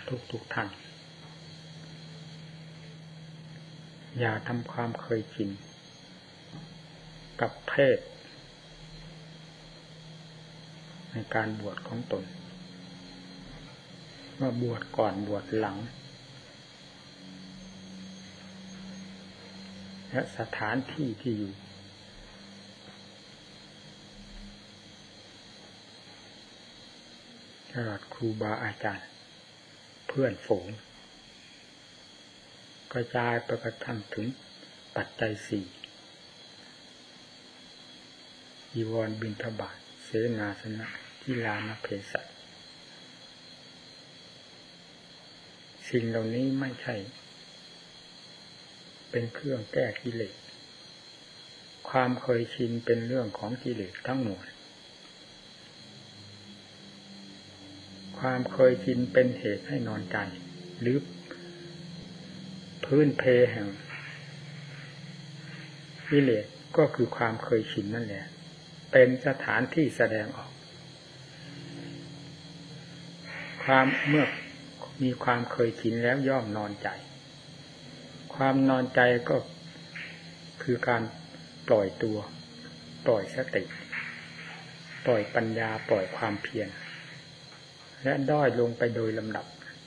ทุกท่านอย่าทำความเคยชินกับเพศในการบวชของตนว่าบวชก่อนบวชหลังและสถานที่ที่อยู่ตลอดครูบาอาจารย์เพื่อนฝูงกระจายไปกระทั่งถึงปัจจัยสี่จีวรบิณฑบาตเสนาสนะกีฬานเภสัชสิ่งเหล่านี้ไม่ใช่เป็นเครื่องแก้กิเลสความเคยชินเป็นเรื่องของกิเลสทั้งหมดความเคยชินเป็นเหตุให้นอนใจหรือพื้นเพแห่งกิเลสก็คือความเคยชินนั่นแหละเป็นสถานที่แสดงออกเมื่อมีความเคยชินแล้วย่อมนอนใจความนอนใจก็คือการปล่อยตัวปล่อยสติปล่อยปัญญาปล่อยความเพียรและด้อยลงไปโดยลำดับ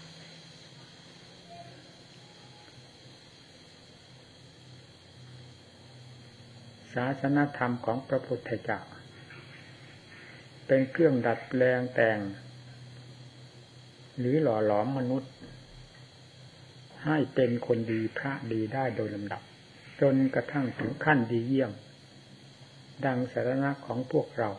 ศาสนธรรมของพระพุทธเจ้าเป็นเครื่องดัดแปลงแต่งหรือหล่อหลอมมนุษย์ให้เป็นคนดีพระดีได้โดยลำดับจนกระทั่งถึงขั้นดีเยี่ยมดังสรณะของพวกเรา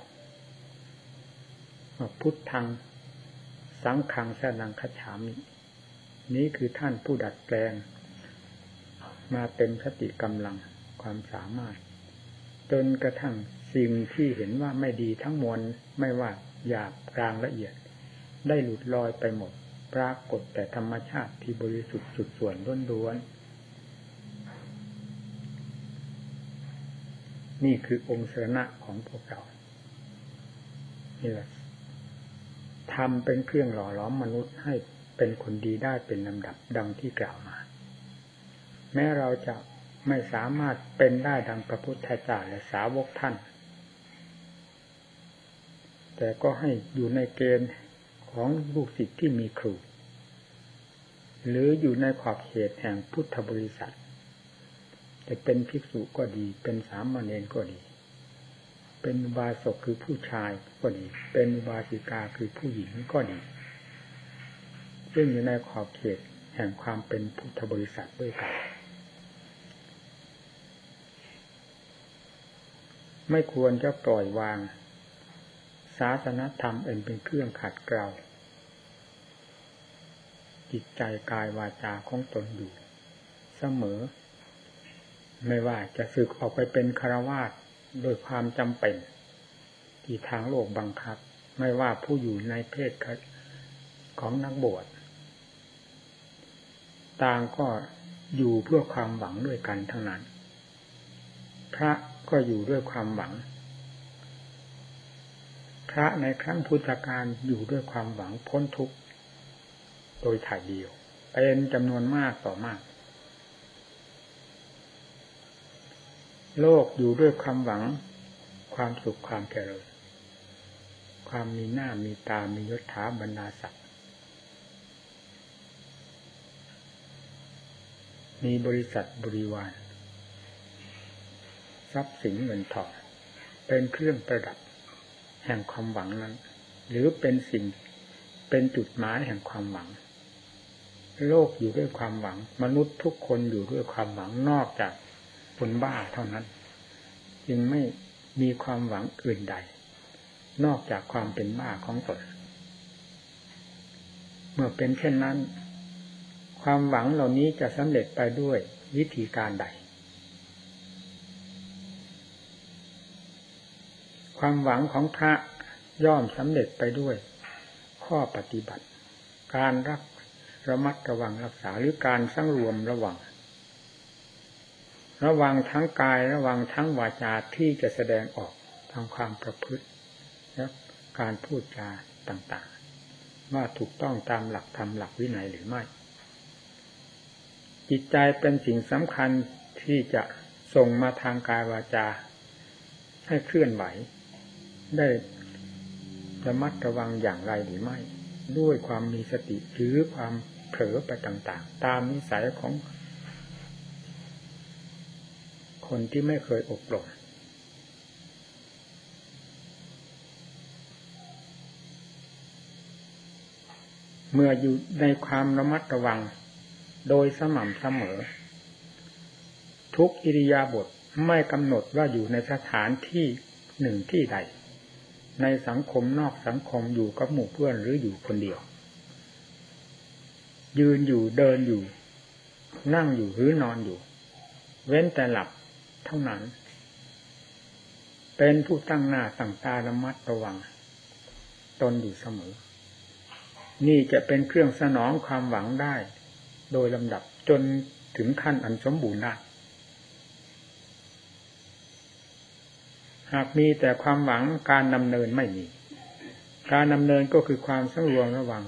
พุทธังสังฆังสรณังคัจฉามินี้คือท่านผู้ดัดแปลงมาเต็มสติกำลังความสามารถจนกระทั่งสิ่งที่เห็นว่าไม่ดีทั้งมวลไม่ว่าหยาบกลางละเอียดได้หลุดลอยไปหมดปรากฏแต่ธรรมชาติที่บริสุทธิ์สุดส่วนล้วนๆนี่คือองค์สรณะของพวกเรานี่แหละทำเป็นเครื่องหล่อหลอมมนุษย์ให้เป็นคนดีได้เป็นลำดับดังที่กล่าวมาแม้เราจะไม่สามารถเป็นได้ดังพระพุทธเจ้าและสาวกท่านแต่ก็ให้อยู่ในเกณฑ์ของลูกศิษย์ที่มีครูหรืออยู่ในขอบเขตแห่งพุทธบริษัทจะเป็นภิกษุก็ดีเป็นสามเณรก็ดีเป็นอุบาสกคือผู้ชายก็ดีเป็นอุบาสิกาคือผู้หญิงก็ดีซึ่งอยู่ในขอบเขตแห่งความเป็นพุทธบริษัทด้วยกันไม่ควรจะปล่อยวางศาสนธรรมเป็นเครื่องขัดเกลาจิตใจกายวาจาของตนอยู่เสมอไม่ว่าจะสึกออกไปเป็นฆราวาสโดยความจำเป็นที่ทางโลกบังคับไม่ว่าผู้อยู่ในเพศของนักบวชต่างก็อยู่เพื่อความหวังด้วยกันทั้งนั้นพระก็อยู่ด้วยความหวังพระในครั้งพุทธกาลอยู่ด้วยความหวังพ้นทุกข์โดยถ่ายเดียวเป็นจำนวนมากต่อมากโลกอยู่ด้วยความหวังความสุขความเจริญความมีหน้ามีตามียศถาบรรดาศักดิ์มีบริษัทบริวารทรัพย์สินเงินทองเป็นเครื่องประดับแห่งความหวังนั้นหรือเป็นสิ่งเป็นจุดหมายแห่งความหวังโลกอยู่ด้วยความหวังมนุษย์ทุกคนอยู่ด้วยความหวังนอกจากคนบ้าเท่านั้นจึงไม่มีความหวังอื่นใดนอกจากความเป็นบ้าของตนเมื่อเป็นเช่นนั้นความหวังเหล่านี้จะสำเร็จไปด้วยวิธีการใดความหวังของพระย่อมสำเร็จไปด้วยข้อปฏิบัติการระมัดระวังรักษาหรือการสำรวมระวังทั้งกายระวังทั้งวาจาที่จะแสดงออกทางความประพฤติและการพูดจาต่างว่าถูกต้องตามหลักธรรมหลักวินัยหรือไม่จิตใจเป็นสิ่งสำคัญที่จะส่งมาทางกายวาจาให้เคลื่อนไหวได้ระมัดระวังอย่างไรหรือไม่ด้วยความมีสติหรือความเผลอไปต่างๆตามนิสัยของคนที่ไม่เคยอบรมเมื่ออยู่ในความระมัดระวังโดยสม่ำเสมอทุกอิริยาบถไม่กำหนดว่าอยู่ในสถานที่หนึ่งที่ใดในสังคมนอกสังคมอยู่กับหมู่เพื่อนหรืออยู่คนเดียวยืนอยู่เดินอยู่นั่งอยู่หรือนอนอยู่เว้นแต่หลับเท่านั้นเป็นผู้ตั้งหน้าตั้งตาระมัดระวังตนอยู่เสมอนี่จะเป็นเครื่องสนองความหวังได้โดยลำดับจนถึงขั้นอันสมบูรณ์ได้หากมีแต่ความหวังการดำเนินไม่มีการดำเนินก็คือความสำรวมระวัง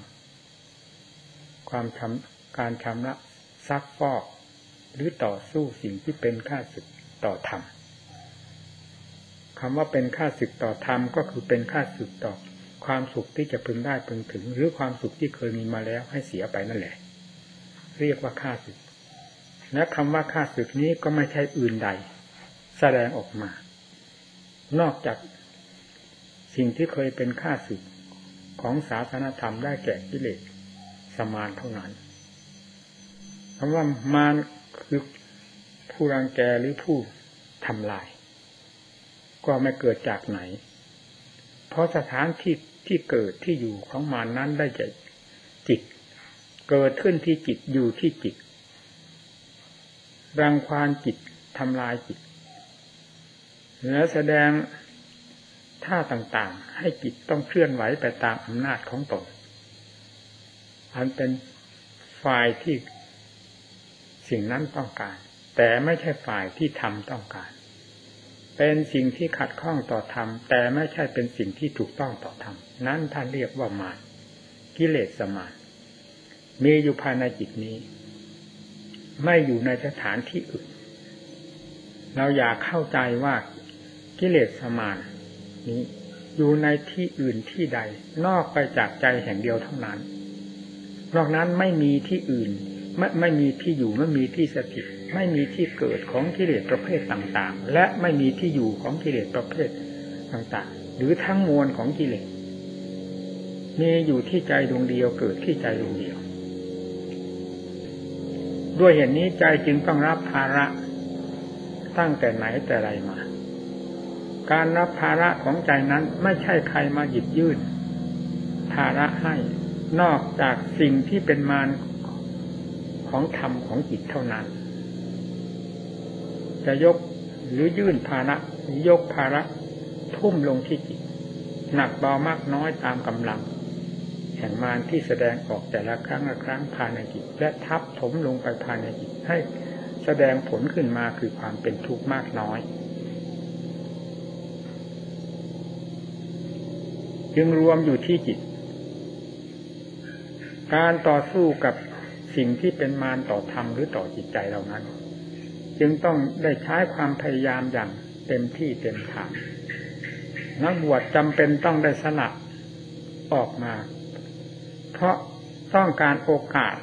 การชำระซักฟอกหรือต่อสู้สิ่งที่เป็นข้าศึกต่อธรรมคำว่าเป็นข้าศึกต่อธรรมก็คือเป็นข้าศึกต่อความสุขที่จะพึงได้พึงถึงหรือความสุขที่เคยมีมาแล้วให้เสียไปนั่นแหละเรียกว่าข้าศึกและคำว่าข้าศึกนี้ก็ไม่ใช่อื่นใดแสดงออกมานอกจากสิ่งที่เคยเป็นข้าศึกของศาสนธรรมได้แก่กิเลสสมานเท่านั้นคำว่ามารคือผู้รังแกหรือผู้ทำลายก็ไม่เกิดจากไหนเพราะสถานที่เกิดที่อยู่ของมารนั้นได้แก่จิตเกิดขึ้นที่จิตอยู่ที่จิตรังควานจิตทำลายจิตและแสดงท่าต่างๆให้จิตต้องเคลื่อนไหวไปตามอำนาจของตนอันเป็นฝ่ายที่สิ่งนั้นต้องการแต่ไม่ใช่ฝ่ายที่ธรรมต้องการเป็นสิ่งที่ขัดข้องต่อธรรมแต่ไม่ใช่เป็นสิ่งที่ถูกต้องต่อธรรมนั้นท่านเรียกว่ามารกิเลสมารมีอยู่ภายในจิตนี้ไม่อยู่ในสถานที่อื่นเราอยากเข้าใจว่ากิเลสมารนี้อยู่ในที่อื่นที่ใดนอกไปจากใจแห่งเดียวเท่านั้นนอกนั้นไม่มีที่อื่นไม่มีที่อยู่ไม่มีที่สถิตไม่มีที่เกิดของกิเลสประเภทต่างๆและไม่มีที่อยู่ของกิเลสประเภทต่างๆหรือทั้งมวลของกิเลสมีอยู่ที่ใจดวงเดียวเกิดที่ใจดวงเดียวด้วยเหตุนี้ใจจึงต้องรับภาระตั้งแต่ไหนแต่ไรมาการรับภาระของใจนั้นไม่ใช่ใครมาหยิบยื่นภาระให้นอกจากสิ่งที่เป็นมารของธรรมของจิตเท่านั้นจะยกหรือยื่นภาระยกภาระทุ่มลงที่จิตหนักเบามากน้อยตามกำลังแห่งมารที่แสดงออกแต่ละครั้งละครั้งภายในจิตและทับถมลงไปภายในจิตให้แสดงผลขึ้นมาคือความเป็นทุกข์มากน้อยจึงรวมอยู่ที่จิตการต่อสู้กับสิ่งที่เป็นมารต่อธรรมหรือต่อจิตใจเรานั้นจึงต้องได้ใช้ความพยายามอย่างเต็มที่เต็มทางนักบวชจำเป็นต้องได้สละออกมาเพราะต้องการโอกาส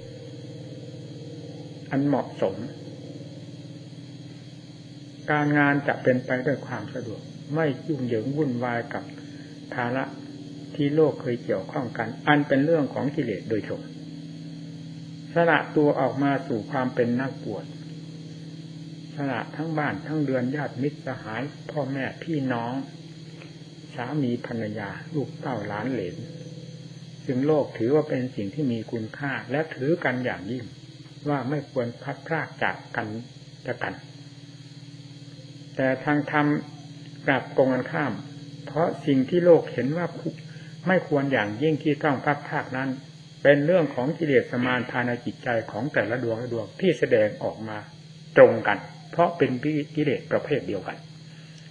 อันเหมาะสมการงานจะเป็นไปด้วยความสะดวกไม่ยุ่งเหยิงวุ่นวายกับภาระที่โลกเคยเกี่ยวข้องกันอันเป็นเรื่องของกิเลสโดยตรงสละตัวออกมาสู่ความเป็นนักบวชสละทั้งบ้านทั้งเรือนญาติมิตรสหายพ่อแม่พี่น้องสามีภรรยาลูกเต้าหลานเหลนซึ่งโลกถือว่าเป็นสิ่งที่มีคุณค่าและถือกันอย่างยิ่งว่าไม่ควรพลัดพรากจากกันและกันแต่ทางธรรมกลับตรงกันข้ามเพราะสิ่งที่โลกเห็นว่าไม่ควรอย่างยิ่งที่ต้องพลัดพรากนั้นเป็นเรื่องของกิเลสมารภายในจิตใจของแต่ละดวงละดวงที่แสดงออกมาตรงกันเพราะเป็นกิเลสประเภทเดียวกัน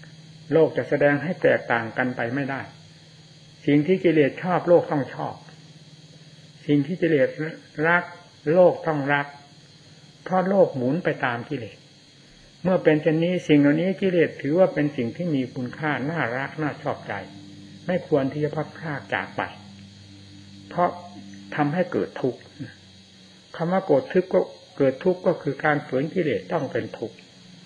โลกจะแสดงให้แตกต่างกันไปไม่ได้สิ่งที่กิเลสชอบโลกต้องชอบสิ่งที่กิเลสรักโลกต้องรักเพราะโลกหมุนไปตามกิเลสเมื่อเป็นเช่นนี้สิ่งเหล่านี้กิเลสถือว่าเป็นสิ่งที่มีคุณค่าน่ารักน่าชอบใจไม่ควรที่จะพัดพรากจากไปเพราะทำให้เกิดทุกข์คำว่าเกิดทุกข์ก็คือการฝืนกิเลสต้องเป็นทุกข์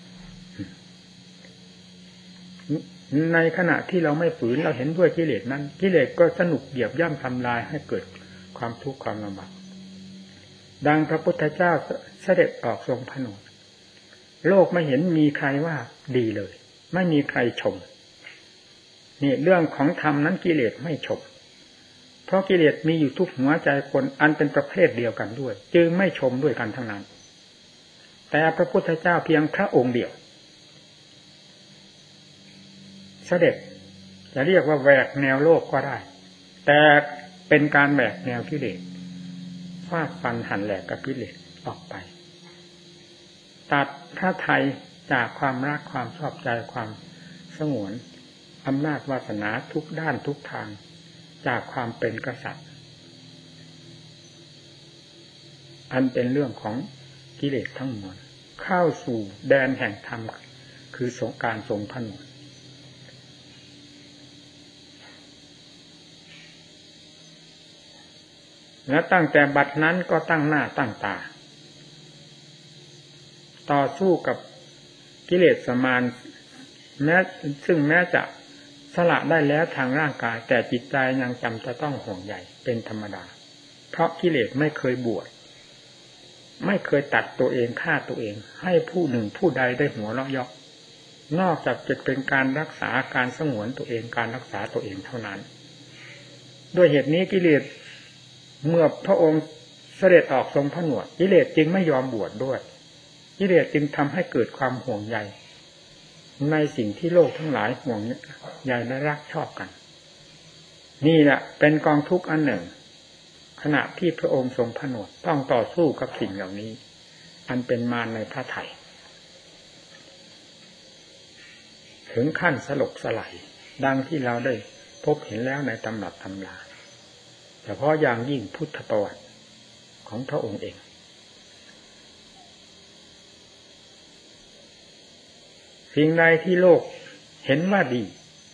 ในขณะที่เราไม่ฝืนเราเห็นด้วยกิเลสนั้นกิเลสก็สนุกเหยียบย่ำทำลายให้เกิดความทุกข์ความลำบากดังพระพุทธเจ้าเสด็จออกทรงผนวดโลกไม่เห็นมีใครว่าดีเลยไม่มีใครชมนี่เรื่องของธรรมนั้นกิเลสไม่ชมเพราะกิเลสมีอยู่ทุกหัวใจคนอันเป็นประเภทเดียวกันด้วยจึงไม่ชมด้วยกันทั้งนั้นแต่พระพุทธเจ้าเพียงพระองค์เดียวเสด็จจะเรียกว่าแหวกแนวโลกก็ได้แต่เป็นการแหวกแนวกิเลสฟาดฟันหั่นแหลกกับกิเลสออกไปตัดพระทัยจากความรักความชอบใจความสงวนอำนาจวาสนาทุกด้านทุกทางจากความเป็นกษัตริย์อันเป็นเรื่องของกิเลสทั้งมวลเข้าสู่แดนแห่งธรรมคือสงการทรงผนวดและตั้งแต่บัดนั้นก็ตั้งหน้าตั้งตาต่อสู้กับกิเลสมารซึ่งแม้จะสละได้แล้วทางร่างกายแต่จิตใจยังจำจะต้องห่วงใยเป็นธรรมดาเพราะกิเลสไม่เคยบวชไม่เคยตัดตัวเองฆ่าตัวเองให้ผู้หนึ่งผู้ใดได้หัวเราะเยาะนอกจากจะเป็นการรักษาการสงวนตัวเองการรักษาตัวเองเท่านั้นด้วยเหตุนี้กิเลสเมื่อพระองค์เสด็จออกทรงผนวดกิเลสจึงไม่ยอมบวชด้วยกิเลสจึงทำให้เกิดความห่วงใยในสิ่งที่โลกทั้งหลายห่วงใยและรักชอบกันนี่แหละเป็นกองทุกข์อันหนึ่งขณะที่พระองค์ทรงผนวดต้องต่อสู้กับสิ่งเหล่านี้อันเป็นมารในพระทัยถึงขั้นสลบสลายดังที่เราได้พบเห็นแล้วในตำรับตำราเฉพาะอย่างยิ่งพุทธประวัติของพระองค์เองสิ่งใดที่โลกเห็นว่าดี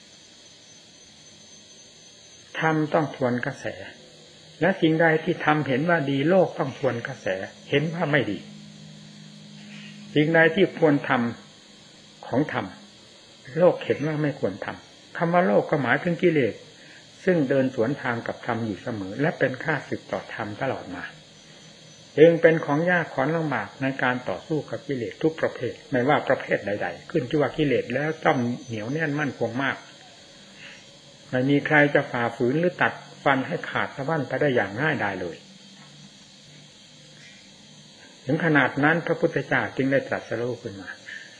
ธรรมต้องทวนกระแสและสิ่งใดที่ธรรมเห็นว่าดีโลกต้องทวนกระแสเห็นว่าไม่ดีสิ่งใดที่ควรทำของธรรมโลกเห็นว่าไม่ควรทำคำว่าโลกก็หมายถึงกิเลสซึ่งเดินสวนทางกับธรรมอยู่เสมอและเป็นข้าศึกต่อธรรมตลอดมาจึงเป็นของยากของลำบากในการต่อสู้กับกิเลสทุกประเภทไม่ว่าประเภทใดๆขึ้นชื่อว่ากิเลสแล้วต้องเหนียวแน่นมั่นคงมากไม่มีใครจะฝ่าฝืนหรือตัดฟันให้ขาดสะบั้นไปได้อย่างง่ายดายเลยถึงขนาดนั้นพระพุทธเจ้าจึงได้ตรัสรู้ขึ้นมา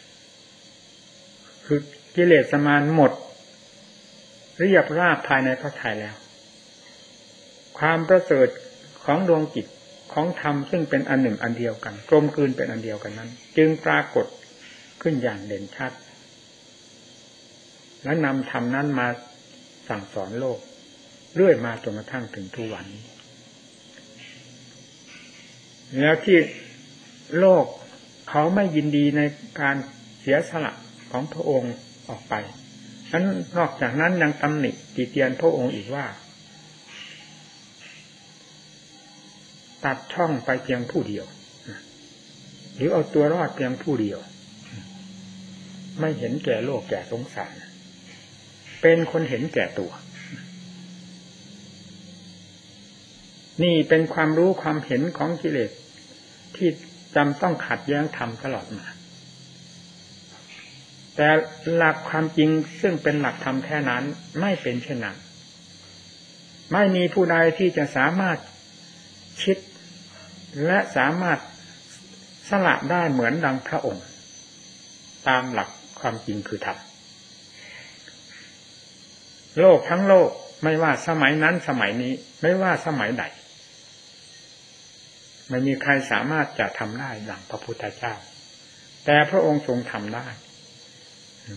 คือกิเลสมารหมดเรียบราบภายในพระทัยแล้วความประเสริฐของดวงจิตของธรรมซึ่งเป็นอันหนึ่งอันเดียวกันกลมกลืนเป็นอันเดียวกันนั้นจึงปรากฏขึ้นอย่างเด่นชัดและนำธรรมนั้นมาสั่งสอนโลกเรื่อยมาจนกระทั่งถึงทุกวันนี้แล้วที่โลกเขาไม่ยินดีในการเสียสละของพระองค์ออกไปนั้นนอกจากนั้นยังตำหนิติเตียนพระองค์อีกว่าตัดช่องไปเพียงผู้เดียวหรือเอาตัวรอดเพียงผู้เดียวไม่เห็นแก่โลกแก่สงสารเป็นคนเห็นแก่ตัวนี่เป็นความรู้ความเห็นของกิเลสที่จำต้องขัดแย้งธรรมตลอดมาแต่หลักความจริงซึ่งเป็นหลักธรรมแท้นั้นไม่เป็นเช่นนั้นไม่มีผู้ใดที่จะสามารถคิดและสามารถสละได้เหมือนดังพระองค์ตามหลักความจริงคือธรรมโลกทั้งโลกไม่ว่าสมัยนั้นสมัยนี้ไม่ว่าสมัยใดไม่มีใครสามารถจะทำได้ดังพระพุทธเจ้าแต่พระองค์ทรงทำได้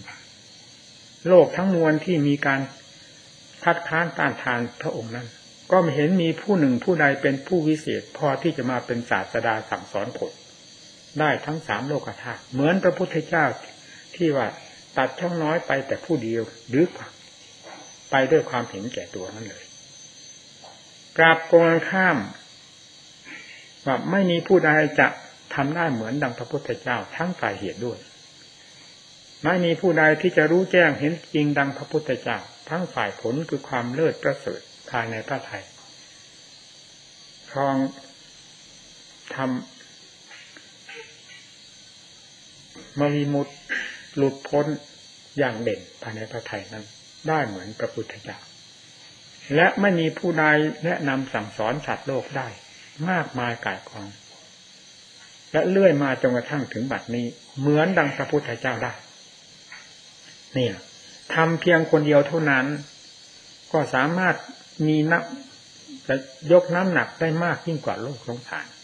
โลกทั้งมวลที่มีการคัดค้านต้านทานพระองค์นั้นก็ไม่เห็นมีผู้หนึ่งผู้ใดเป็นผู้วิเศษพอที่จะมาเป็นศาสดาสั่งสอนผลได้ทั้งสามโลกธาตุเหมือนพระพุทธเจ้าที่ว่าตัดช่องน้อยไปแต่ผู้เดียวหรือไปด้วยความเห็นแก่ตัวนั่นเลยกราบตรงข้ามว่าไม่มีผู้ใดจะทำได้เหมือนดังพระพุทธเจ้าทั้งฝ่ายเหตุด้วยไม่มีผู้ใดที่จะรู้แจ้งเห็นจริงดังพระพุทธเจ้าทั้งฝ่ายผลคือความเลิศประเสริฐภายในพระทัยครองทำมริมุตหลุดพ้นอย่างเด่นภายในพระทัยนั้นได้เหมือนพระพุทธเจ้าและไม่มีผู้ใดแนะนำสั่งสอนสัตว์โลกได้มากมายก่ายกองและเลื่อยมาจนกระทั่งถึงบัดนี้เหมือนดังพระพุทธเจ้าได้เนี่ยทำเพียงคนเดียวเท่านั้นก็สามารถมีนักจะยกน้ำหนักได้มากยิ่งกว่าโลกสงสาร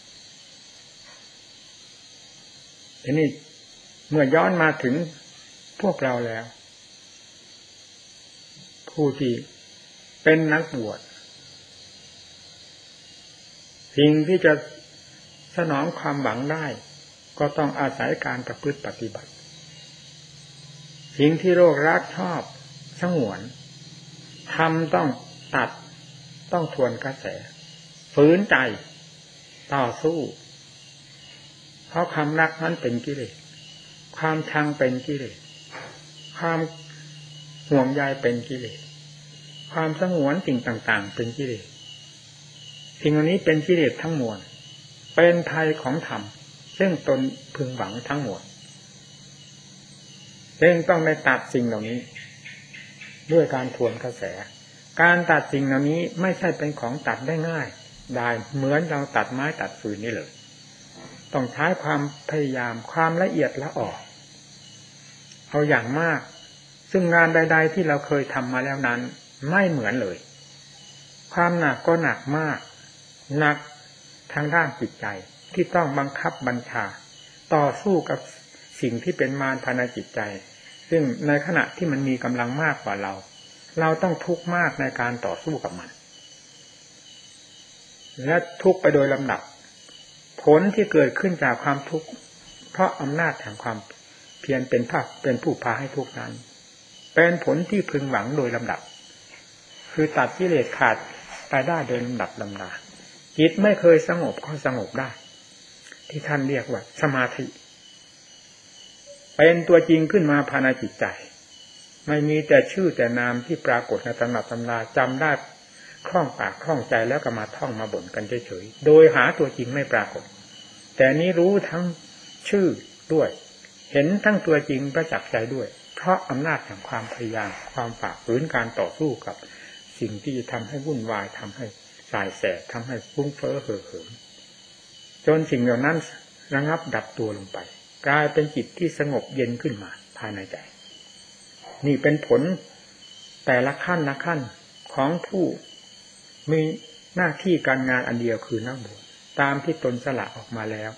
ทีนี้เมื่อย้อนมาถึงพวกเราแล้วผู้ที่เป็นนักบวชสิ่งที่จะสนองความหวังได้ก็ต้องอาศัยการประพฤติปฏิบัติสิ่งที่โลกรักชอบสงวนทำต้องตัดต้องทวนกระแสฝืนใจต่อสู้เพราะความรักนั้นเป็นกิเลสความชังเป็นกิเลสความห่วงใยเป็นกิเลสความสงวนสิ่งต่างๆเป็นกิเลสสิ่งเหล่านี้เป็นกิเลสทั้งมวลเป็นภัยของธรรมซึ่งตนพึงหวังทั้งมวลจึงต้องได้ตัดสิ่งเหล่านี้ด้วยการทวนกระแสการตัดสิ่งเหล่านี้ไม่ใช่เป็นของตัดได้ง่ายได้เหมือนเราตัดไม้ตัดฟืนนี่เลยต้องใช้ความพยายามความละเอียดละออเอาอย่างมากซึ่งงานใดๆที่เราเคยทำมาแล้วนั้นไม่เหมือนเลยความหนักก็หนักมากหนักทางด้านจิตใจที่ต้องบังคับบัญชาต่อสู้กับสิ่งที่เป็นมารภายในจิตใจซึ่งในขณะที่มันมีกำลังมากกว่าเราต้องทุกข์มากในการต่อสู้กับมันและทุกข์ไปโดยลำดับผลที่เกิดขึ้นจากความทุกข์เพราะอำนาจแห่งความเพียรเป็นผู้พาให้ทุกข์นั้นเป็นผลที่พึงหวังโดยลำดับคือตัดกิเลสขาดไปได้โดยลำดับลำดาจิตไม่เคยสงบก็สงบได้ที่ท่านเรียกว่าสมาธิเป็นตัวจริงขึ้นมาภายในจิตใจไม่มีแต่ชื่อแต่นามที่ปรากฏในตำรับตำราจำได้คล่องปากคล่องใจแล้วก็มาท่องมาบ่นกันเฉยๆโดยหาตัวจริงไม่ปรากฏแต่นี้รู้ทั้งชื่อด้วยเห็นทั้งตัวจริงประจักษ์ใจด้วยเพราะอำนาจแห่งความพยายามความฝ่าฝืนการต่อสู้กับสิ่งที่ทำให้วุ่นวายทำให้สายแสบทำให้ฟุ้งเฟ้อเห่อเหิมจนสิ่งเหล่านั้นระงับดับตัวลงไปกลายเป็นจิตที่สงบเย็นขึ้นมาภายในใจนี่เป็นผลแต่ละขั้นละขั้นของผู้มีหน้าที่การงานอันเดียวคือนักบวชตามที่ตนสละออกมาแล้ว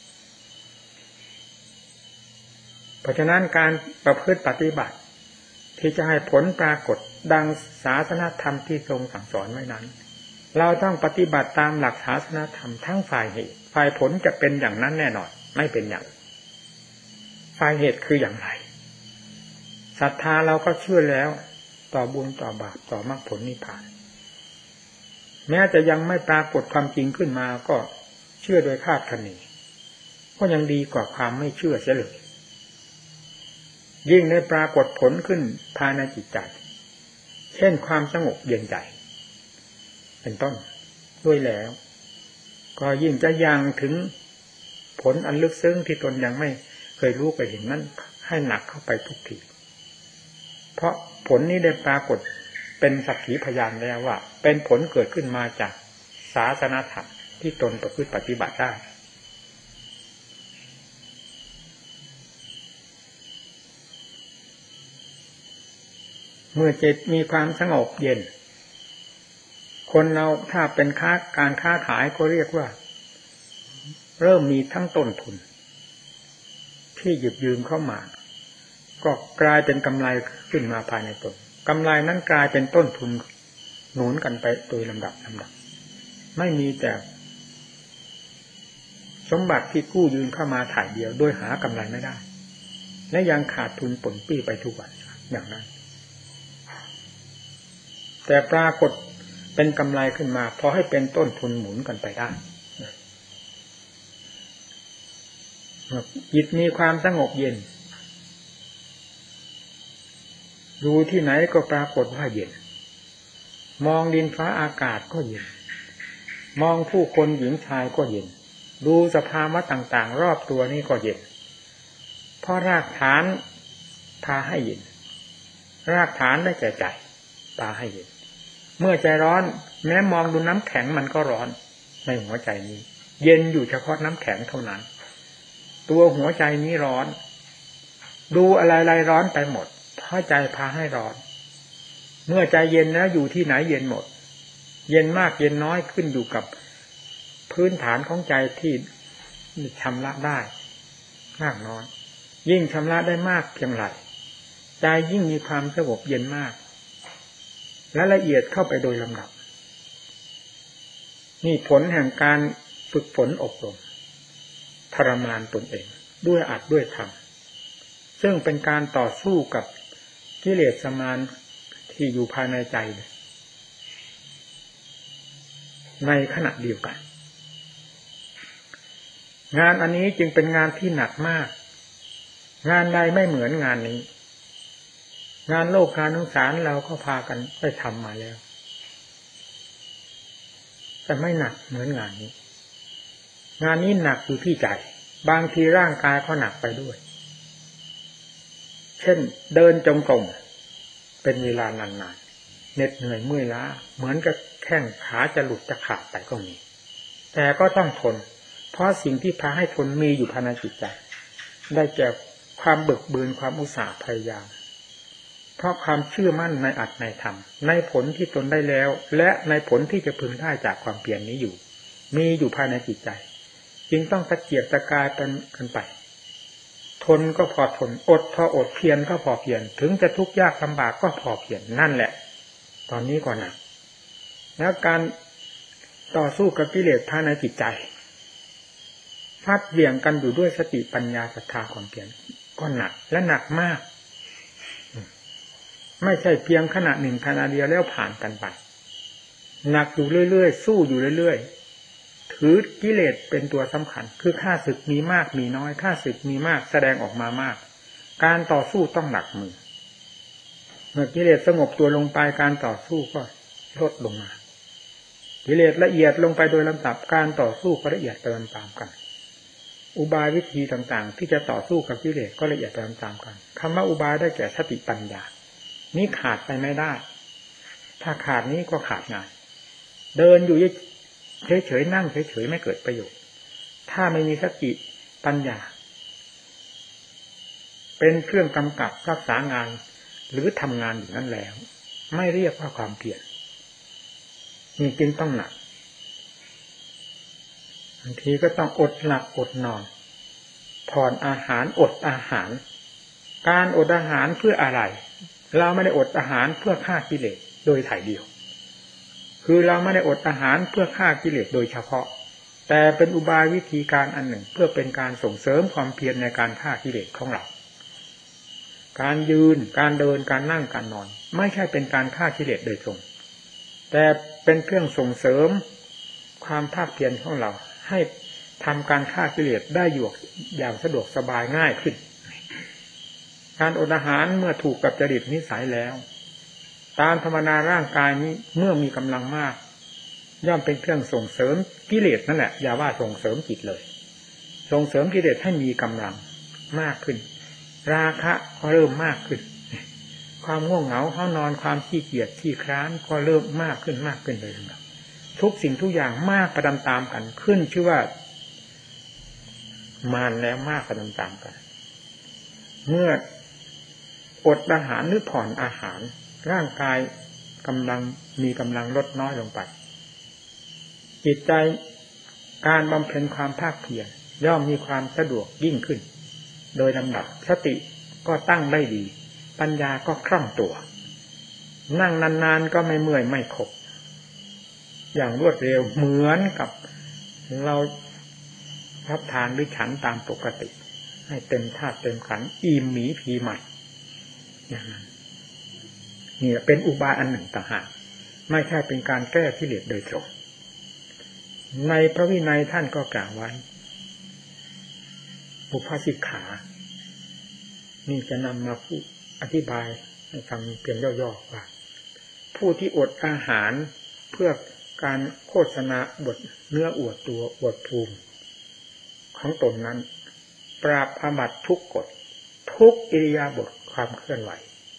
เพราะฉะนั้นการประพฤติปฏิบัติที่จะให้ผลปรากฏดังศาสนธรรมที่ทรงสั่งสอนไว้นั้นเราต้องปฏิบัติตามหลักศาสนธรรมทั้งฝ่ายเหตุฝ่ายผลจะเป็นอย่างนั้นแน่นอนไม่เป็นอย่างฝ่ายเหตุคืออย่างไรศรัทธาเราก็เชื่อแล้วต่อบุญต่อบาปต่อมรรคผลนิพพานแม้จะยังไม่ปรากฏความจริงขึ้นมาก็เชื่อโดยคาดคะเนก็ยังดีกว่าความไม่เชื่อเสียเลยยิ่งได้ปรากฏผลขึ้นภายในจิตใจเช่นความสงบเย็นใจเป็นต้นด้วยแล้วก็ยิ่งจะยังถึงผลอันลึกซึ้งที่ตนยังไม่เคยรู้ไปเห็นนั้นให้หนักเข้าไปทุกทีเพราะผลนี้ได้ปรากฏเป็นสักขีพยานแล้วว่าเป็นผลเกิดขึ้นมาจากศาสนธรรมที่ตนประพฤติปฏิบัติได้เมื่อจิตมีความสงบเย็นคนเราถ้าเป็นการค้าขายก็เรียกว่าเริ่มมีทั้งต้นทุนที่หยิบยืมเข้ามาก็กลายเป็นกำไรขึ้นมาภายในตนกำไรนั้นกลายเป็นต้นทุนหนุนกันไปโดยลำดับไม่มีแต่สมบัติที่กู้ยืมเข้ามาถ่ายเดียวโดยหากำไรไม่ได้และยังขาดทุนป่นปี้ไปทุกวันอย่างนั้นแต่ปรากฏเป็นกำไรขึ้นมาพอให้เป็นต้นทุนหมุนกันไปได้จิตมีความสงบเย็นดูที่ไหนก็ปรากฏว่าเย็นมองดินฟ้าอากาศก็เย็นมองผู้คนหญิงชายก็เย็นดูสภาวะต่างๆรอบตัวนี่ก็เย็นเพราะรากฐานพาให้เย็นรากฐานได้แก่ใจพาให้เย็นเมื่อใจร้อนแม้มองดูน้ำแข็งมันก็ร้อนในหัวใจนี้เย็นอยู่เฉพาะน้ำแข็งเท่านั้นตัวหัวใจนี้ร้อนดูอะไรๆร้อนไปหมดเพราะใจพาให้ร้อนเมื่อใจเย็นแล้วอยู่ที่ไหนเย็นหมดเย็นมากเย็นน้อยขึ้นอยู่กับพื้นฐานของใจที่ชำระได้มากน้อยยิ่งชำระได้มากเพียงไรใจยิ่งมีความสงบเย็นมากและละเอียดเข้าไปโดยลำดับนี่ผลแห่งการฝึกฝนอบรมทรมานตนเองด้วยอัดด้วยธรรมซึ่งเป็นการต่อสู้กับกิเลสมารที่อยู่ภายในใจในขณะเดียวกันงานอันนี้จึงเป็นงานที่หนักมากงานใดไม่เหมือนงานนี้งานโลกงานสงสารเราก็พากันไปทำมาแล้วแต่ไม่หนักเหมือนงานนี้งานนี้หนักอยู่ที่ใจบางทีร่างกายก็หนักไปด้วยเช่นเดินจงกรมเป็นเวลานานๆเหน็ดเหนื่อยเมื่อยล้าเหมือนกับแข้งขาจะหลุดจะขาดไปก็มีแต่ก็ต้องทนเพราะสิ่งที่พาให้ทนมีอยู่ภายในจิตใจได้แก่ความบึกบืนความอุตสาห์พยายามเพราะความเชื่อมั่นในอัตในธรรมในผลที่ตนได้แล้วและในผลที่จะพึงได้จากความเพียรนี้อยู่มีอยู่ภายในจิตใจจึงต้องตะเกียกตะกายกันไปทนก็พอทนอดพออดเพียรก็พอเพียรถึงจะทุกข์ยากลำบากก็พอเพียรนั่นแหละตอนนี้ก่อนนะแล้วการต่อสู้กับกิเลสภายในจิตใจฟาดเหวี่ยงกันอยู่ด้วยสติปัญญาศรัทธาความเพียรก็หนักและหนักมากไม่ใช่เพียงขณะหนึ่งขณะเดียวแล้วผ่านกันไปหนักอยู่เรื่อยๆสู้อยู่เรื่อยๆถือกิเลสเป็นตัวสำคัญคือข้าศึกมีมากมีน้อยข้าศึกมีมากแสดงออกมามากการต่อสู้ต้องหนักมือเมื่อกิเลสสงบตัวลงไปการต่อสู้ก็ลดลงมากิเลสละเอียดลงไปโดยลำดับการต่อสู้ก็ละเอียดไปตามกันอุบายวิธีต่างๆที่จะต่อสู้กับกิเลสก็ละเอียดไปตามกันคำว่าอุบายได้แก่สติปัญญานี้ขาดไปไม่ได้ถ้าขาดนี้ก็ขาดงานเดินอยู่เฉยๆนั่งเฉยๆไม่เกิดประโยชน์ถ้าไม่มีสติปัญญาเป็นเครื่องกำกับรักษางานหรือทำงานอยู่นั้นแล้วไม่เรียกว่าความเพียรนี่จึงต้องหนักบางทีก็ต้องอดหลับอดนอนผ่อนอาหารอดอาหารการอดอาหารเพื่ออะไรเราไม่ได้อดอาหารเพื่อฆ่ากิเลสโดยถ่ายเดียวคือเราไม่ได้อดอาหารเพื่อฆ่ากิเลสโดยเฉพาะแต่เป็นอุบายวิธีการอันหนึ่งเพื่อเป็นการส่งเสริมความเพียรในการฆ่ากิเลสของเราการยืนการเดินการนั่งการนอนไม่ใช่เป็นการฆ่ากิเลสโดยตรงแต่เป็นเครื่องส่งเสริมความภาคเพียรของเราให้ทำการฆ่ากิเลสได้อยู่อย่างสะดวกสบายง่ายขึ้นการอดอาหารเมื่อถูกกับจริตนิสัยแล้วตามธรรมดาร่างกายนี้เมื่อมีกำลังมากย่อมเป็นเครื่องส่งเสริมกิเลสนั่นแหละอย่าว่าส่งเสริมจิตเลยส่งเสริมกิเลสให้มีกำลังมากขึ้นราคะก็เริ่มมากขึ้นความง่วงเหงาห้านอนความขี้เกียจขี้คร้านก็เริ่มมากขึ้นเลยครับทุกสิ่งทุกอย่างมากไปตามๆกันขึ้นชื่อว่ามารแล้วมากไปตามๆกันเมื่ออดอาหารหรือผ่อนอาหารร่างกายมีกำลังลดน้อยลงไปจิตใจการบำเพ็ญความภาคเพียรย่อมมีความสะดวกยิ่งขึ้นโดยลำดับสติก็ตั้งได้ดีปัญญาก็คล่องตัวนั่งนานๆก็ไม่เมื่อยไม่ขบอย่างรวดเร็วเหมือนกับเรารับทานหรือฉันตามปกติให้เต็มธาตุเต็มขันธ์อิ่มหมีพีใหม่อย่างนั้นนี่เป็นอุบายอันหนึ่งต่างหากไม่ใช่เป็นการแก้กิเลสโดยตรงในพระวินัยท่านก็กล่าวไว้บุพสิกขานี่จะนำมาพูดอธิบายให้ฟังเพียงย่อๆว่าผู้ที่อดอาหารเพื่อการโฆษณาบทเนื้ออวดตัวอวดภูมิของตนนั้นปราบอาบัติทุกกฎทุกอิริยาบถความเคลื่อนไหว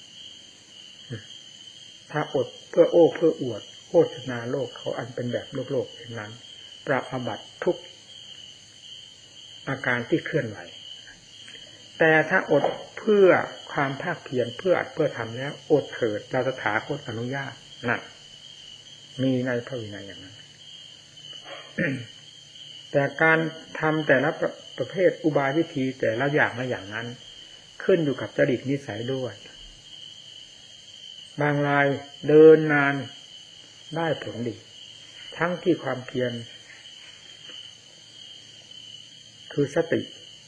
ถ้าอดเพื่อโอ้เพื่ออวดโฆษณาโลกเขาอันเป็นแบบโลกเช่นนั้นปราบอาบัติทุกอาการที่เคลื่อนไหวแต่ถ้าอดเพื่อความภาคเพียรเพื่ออัดเพื่อทำแล้วอดเถิดเราตถาคตอนุญาตนั่นมีในพระวินัยอย่างนั้น แต่การทำแต่ละประเภทอุบายวิธีแต่ละอย่างละอย่างนั้นขึ้นอยู่กับจริตนิสัยด้วยบางรายเดินนานได้ผลดีทั้งที่ความเพียรคือสติ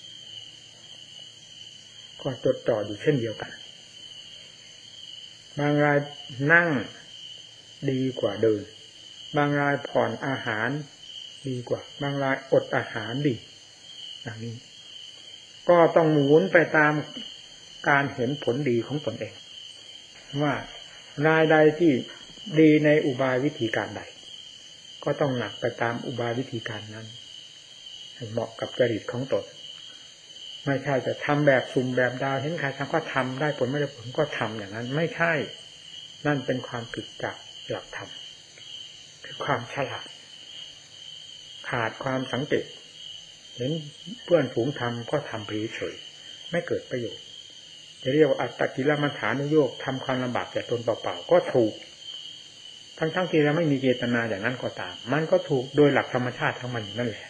ก็จดจ่ออยู่เช่นเดียวกันบางรายนั่งดีกว่าเดินบางรายผ่อนอาหารดีกว่าบางรายอดอาหารดีอย่างนี้ก็ต้องหมุนไปตามการเห็นผลดีของตนเองว่ารายใดที่ดีในอุบายวิธีการใดก็ต้องหนักไปตามอุบายวิธีการนั้นให้เหมาะกับจริตของตนไม่ใช่จะทำแบบสุ่มแบบดาวเห็นใครทำก็ทำได้ผลไม่ได้ผลก็ทำอย่างนั้นไม่ใช่นั่นเป็นความผิดจากหลักธรรมคือความฉลาดขาดความสังเกตเห็นเพื่อนฝูงทำก็ทำไปเฉยไม่เกิดประโยชน์จะเรียกว่าอัตตกิลมัฏฐานุโยคทำความลำบากแก่ตนเปล่าๆก็ถูกทั้งที่เราไม่มีเจตนาอย่างนั้นก็ตามมันก็ถูกโดยหลักธรรมชาติทั้งมันนั่นแหละ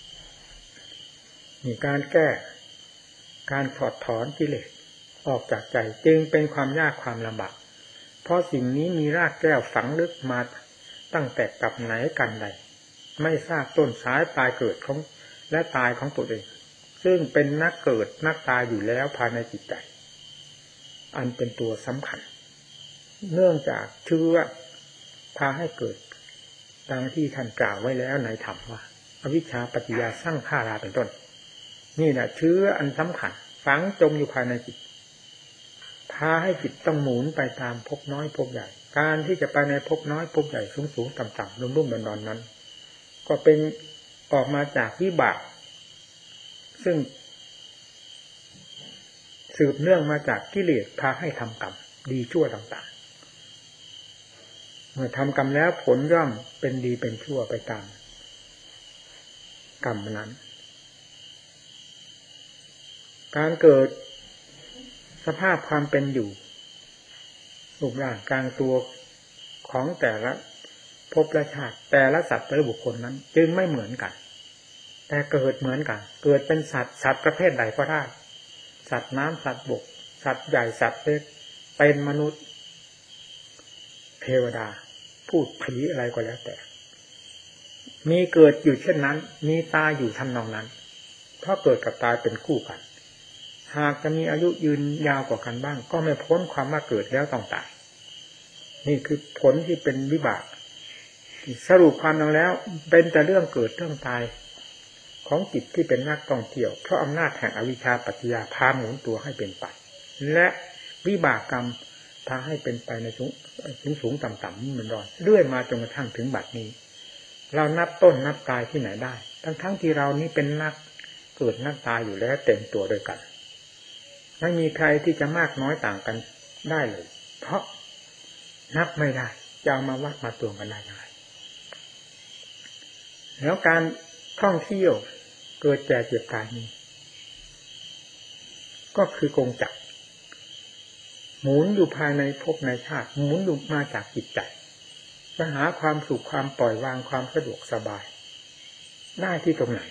มีการแก้การถอดถอนกิเลสออกจากใจจึงเป็นความยากความลำบากเพราะสิ่งนี้มีรากแก้วฝังลึกมาตั้งแต่กับไหนกันใดไม่ทราบต้นสายปลายเกิดของและตายของตัวเองซึ่งเป็นนักเกิดนักตายอยู่แล้วภายในจิตใจอันเป็นตัวสำคัญเนื่องจากเชื้อพาให้เกิดดังที่ท่านกล่าวไว้แล้วในธรรมว่าอวิชชาปัจจยาสร้างฆาราเป็นต้นนี่แหละเชื้ออันสำคัญฝังจมอยู่ภายในจิตพาให้จิตต้องหมุนไปตามภพน้อยภพใหญ่การที่จะไปในภพน้อยภพใหญ่สูงๆต่ำๆรุ่มๆดอนๆนั้นก็เป็นออกมาจากวิบากซึ่งสืบเนื่องมาจากกิเลสพาให้ทำกรรมดีชั่วต่างๆเมื่อทำกรรมแล้วผลย่อมเป็นดีเป็นชั่วไปตามกรรมนั้นการเกิดสภาพความเป็นอยู่รูปร่างกลางตัวของแต่ละภพและชาติแต่ละสัตว์แต่ละบุคคลนั้นจึงไม่เหมือนกันแต่เกิดเหมือนกันเกิดเป็นสัตว์ประเภทใดก็ได้สัตว์น้ำสัตว์บกสัตว์ใหญ่สัตว์เล็กเป็นมนุษย์เทวดาพูดผีอะไรก็แล้วแต่มีเกิดอยู่เช่นนั้นมีตายอยู่ทำนองนั้นเพราะเกิดกับตายเป็นคู่กันหากจะมีอายุยืนยาวกว่ากันบ้างก็ไม่พ้นความว่าเกิดแล้วต้องตายนี่คือผลที่เป็นวิบากสรุปความลงแล้วเป็นแต่เรื่องเกิดเรื่องตายของจิตที่เป็นนักท่องเที่ยวเพราะอำนาจแห่งอวิชชาปัจจยาพาหมุนตัวให้เป็นไปและวิบากกรรมพาให้เป็นไปในสูงต่ำๆมันร้อนเรื่อยมาจนกระทั่งถึงบัดนี้เรานับต้นนับตายที่ไหนได้ทั้งที่เรานี้เป็นนักเกิดนักตายอยู่แล้วเต็มตัวด้วยกันไม่มีใครที่จะมากน้อยต่างกันได้เลยเพราะนับไม่ได้จะเอามาวัดมาตวงกันได้ยังไงแล้วการท่องเที่ยวเกิดแก่เจ็บตายนี้ก็คือกงจักรหมุนอยู่ภายในภพในชาติหมุนอยู่มาจากจิตใจจะหาความสุขความปล่อยวางความสะดวกสบายได้ที่ตรงไหน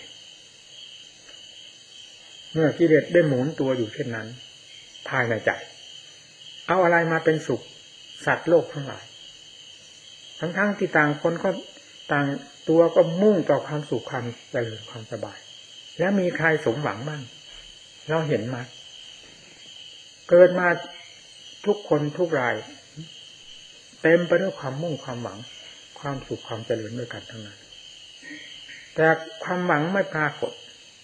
เมื่อกิเลสได้หมุนตัวอยู่เช่นนั้นภายในใจเอาอะไรมาเป็นสุขสัตว์โลกทั้งหลายทั้งที่ต่างคนก็ต่างตัวก็มุ่งต่อความสุขความเจริญความสบายแล้วมีใครสมหวังบ้างเราเห็นมาเกิดมาทุกคนทุกรายเต็มไปด้วยความมุ่งความหวังความสุขความเจริญด้วยกันทั้งนั้นแต่ความหวังไม่ปรากฏ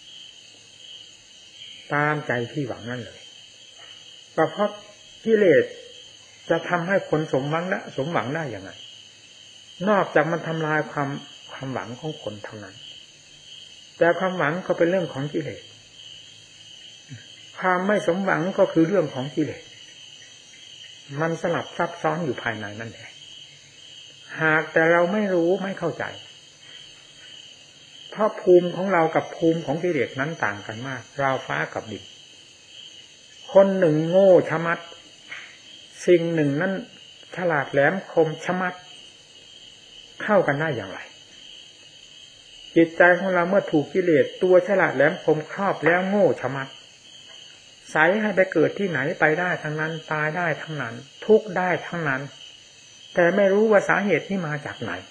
ตามใจที่หวังนั่นเลยก็เพราะกิเลสจะทำให้คนสมหวังได้อย่างไรนอกจากมันทำลายความหวังของคนเท่านั้นแต่ความหวังก็เป็นเรื่องของกิเลสความไม่สมหวังก็คือเรื่องของกิเลสมันสลับซับซ้อนอยู่ภายในนั่นแหละหากแต่เราไม่รู้ไม่เข้าใจเพราะภูมิของเรากับภูมิของกิเลสนั้นต่างกันมากราวฟ้ากับดินคนหนึ่งโง่ชะมัดสิ่งหนึ่งนั้นฉลาดแหลมคมชะมัดเข้ากันได้อย่างไรจิตใจของเราเมื่อถูกกิเลสตัวฉลาดแหลมคมครอบแล้วโง่ชะมัดใส่ให้ไปเกิดที่ไหนไปได้ทั้งนั้นตายได้ทั้งนั้นทุกข์ได้ทั้งนั้นแต่ไม่รู้ว่าสาเหตุที่มาจากไหน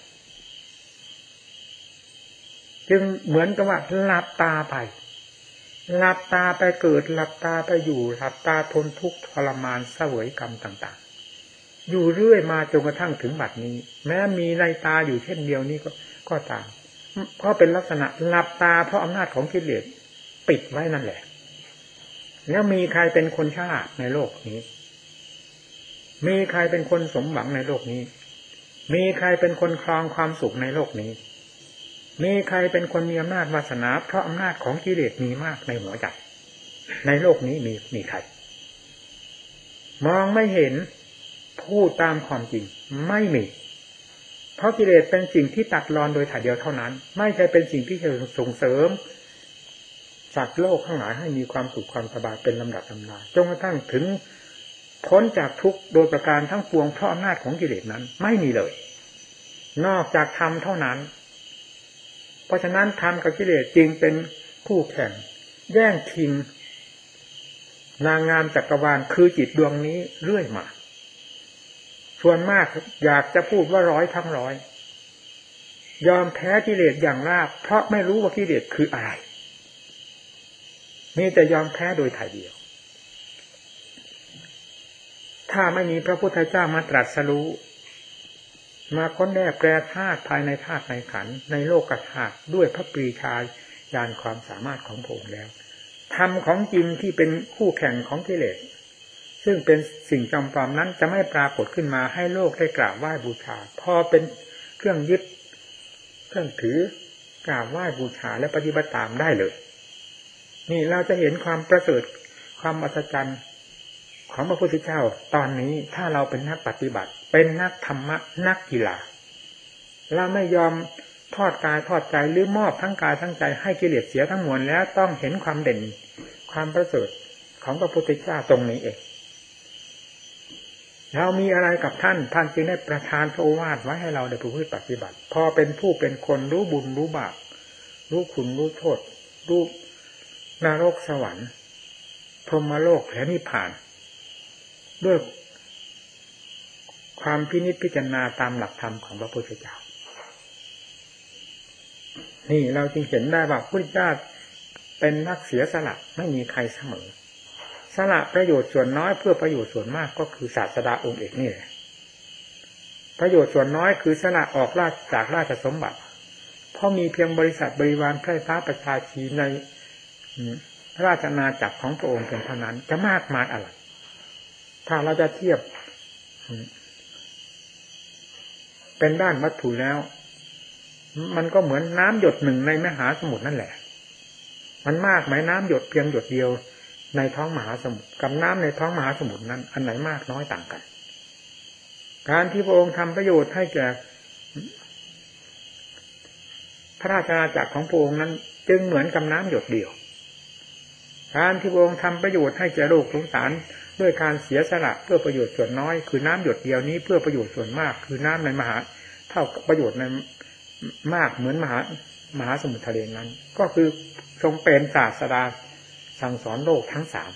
จึงเหมือนกับว่าหลับตาไปเกิดหลับตาไปอยู่หลับตาทนทุกข์ทรมานเสวยกรรมต่างๆอยู่เรื่อยมาจนกระทั่งถึงบัดนี้แม้มีในตาอยู่เช่นเดียวนี้ก็ตามเพราะเป็นลักษณะหลับตาเพราะอำนาจของกิเลสปิดไว้นั่นแหละแล้วมีใครเป็นคนฉลาดในโลกนี้มีใครเป็นคนสมหวังในโลกนี้มีใครเป็นคนครองความสุขในโลกนี้มีใครเป็นคนมีอำนาจวาสนาเพราะอำนาจของกิเลสมีมากในหัวใจในโลกนี้มีใครมองไม่เห็นพูดตามความจริงไม่มีเพราะกิเลสเป็นสิ่งที่ตัดรอนโดยถ่ายเดียวเท่านั้นไม่ใช่เป็นสิ่งที่จะส่งเสริมสัตว์โลกทั้งหลายให้มีความสุขความสบายเป็นลำดับลำดาจนกระทั่งถึงพ้นจากทุกข์โดยประการทั้งปวงเพราะอำนาจของกิเลสนั้นไม่มีเลยนอกจากธรรมเท่านั้นเพราะฉะนั้นธรรมกับกิเลสจึงเป็นคู่แข่งแย่งชิงนางงามจักรวาลคือจิตดวงนี้เรื่อยมาส่วนมากอยากจะพูดว่าร้อยทั้งร้อยยอมแพ้กิเลสอย่างราบเพราะไม่รู้ว่ากิเลสคืออะไรมีแต่ยอมแพ้โดยถ่ายเดียวถ้าไม่มีพระพุทธเจ้ามาตรัสรู้มาค้นแน่แปรธาตุภายในธาตุในขันธ์ในโลกธาตุด้วยพระปรีชาญาณความสามารถของพระองค์แล้วธรรมของจริงที่เป็นคู่แข่งของกิเลสซึ่งเป็นสิ่งจำปลอมนั้นจะไม่ปรากฏขึ้นมาให้โลกได้กราบไหว้บูชาพอเป็นเครื่องยึดเครื่องถือกราบไหว้บูชาและปฏิบัติตามได้เลยนี่เราจะเห็นความประเสริฐความอัศจรรย์ของพระพุทธเจ้าตอนนี้ถ้าเราเป็นนักปฏิบัติเป็นนักธรรมะนักกีฬาเราไม่ยอมทอดกายทอดใจหรือมอบทั้งกายทั้งใจให้กิเลสเสียทั้งมวลแล้วต้องเห็นความเด่นความประเสริฐของพระพุทธเจ้าตรงนี้เองเรามีอะไรกับท่านจึงได้ประทานพระโอวาทไว้ให้เราได้ประพฤติปฏิบัติพอเป็นผู้เป็นคนรู้บุญรู้บาปรู้คุณรู้โทษรู้นรกสวรรค์พรหมโลกและนิพพานด้วยความพินิจพิจารณาตามหลักธรรมของพระพุทธเจ้านี่เราจึงเห็นได้ว่าพระพุทธเจ้าเป็นนักเสียสละไม่มีใครเสมอสละประโยชน์ส่วนน้อยเพื่อประโยชน์ส่วนมากก็คือศาสดาองค์เอกนี่แหละประโยชน์ส่วนน้อยคือสละออกราชจากราชสมบัติเพราะมีเพียงบริษัทบริวารไพร่ฟ้าประชาชีในราชอาณาจักรของพระองค์เพียงเท่านั้นจะมากมายอะไรถ้าเราจะเทียบเป็นด้านวัตถุแล้วมันก็เหมือนน้ำหยดหนึ่งในมหาสมุทรนั่นแหละมันมากไหมน้ำหยดเพียงหยดเดียวในท้องมหาสมุทรกับน้ำในท้องมหาสมุทรนั้นอันไหนมากน้อยต่างกันการที่พระองค์ทำประโยชน์ให้แก่พระราชอาณาจักรของพระองค์นั้นจึงเหมือนกับน้ำหยดเดียวการที่พระองค์ทำประโยชน์ให้แก่โลกสงสารด้วยการเสียสละเพื่อประโยชน์ส่วนน้อยคือน้ำหยดเดียวนี้เพื่อประโยชน์ส่วนมากคือน้ำในมหาเท่าประโยชน์ในมากเหมือนมหาสมุทรทะเลนั้นก็คือทรงเป็นศาสดาสั่งสอนโลกทั้งสาม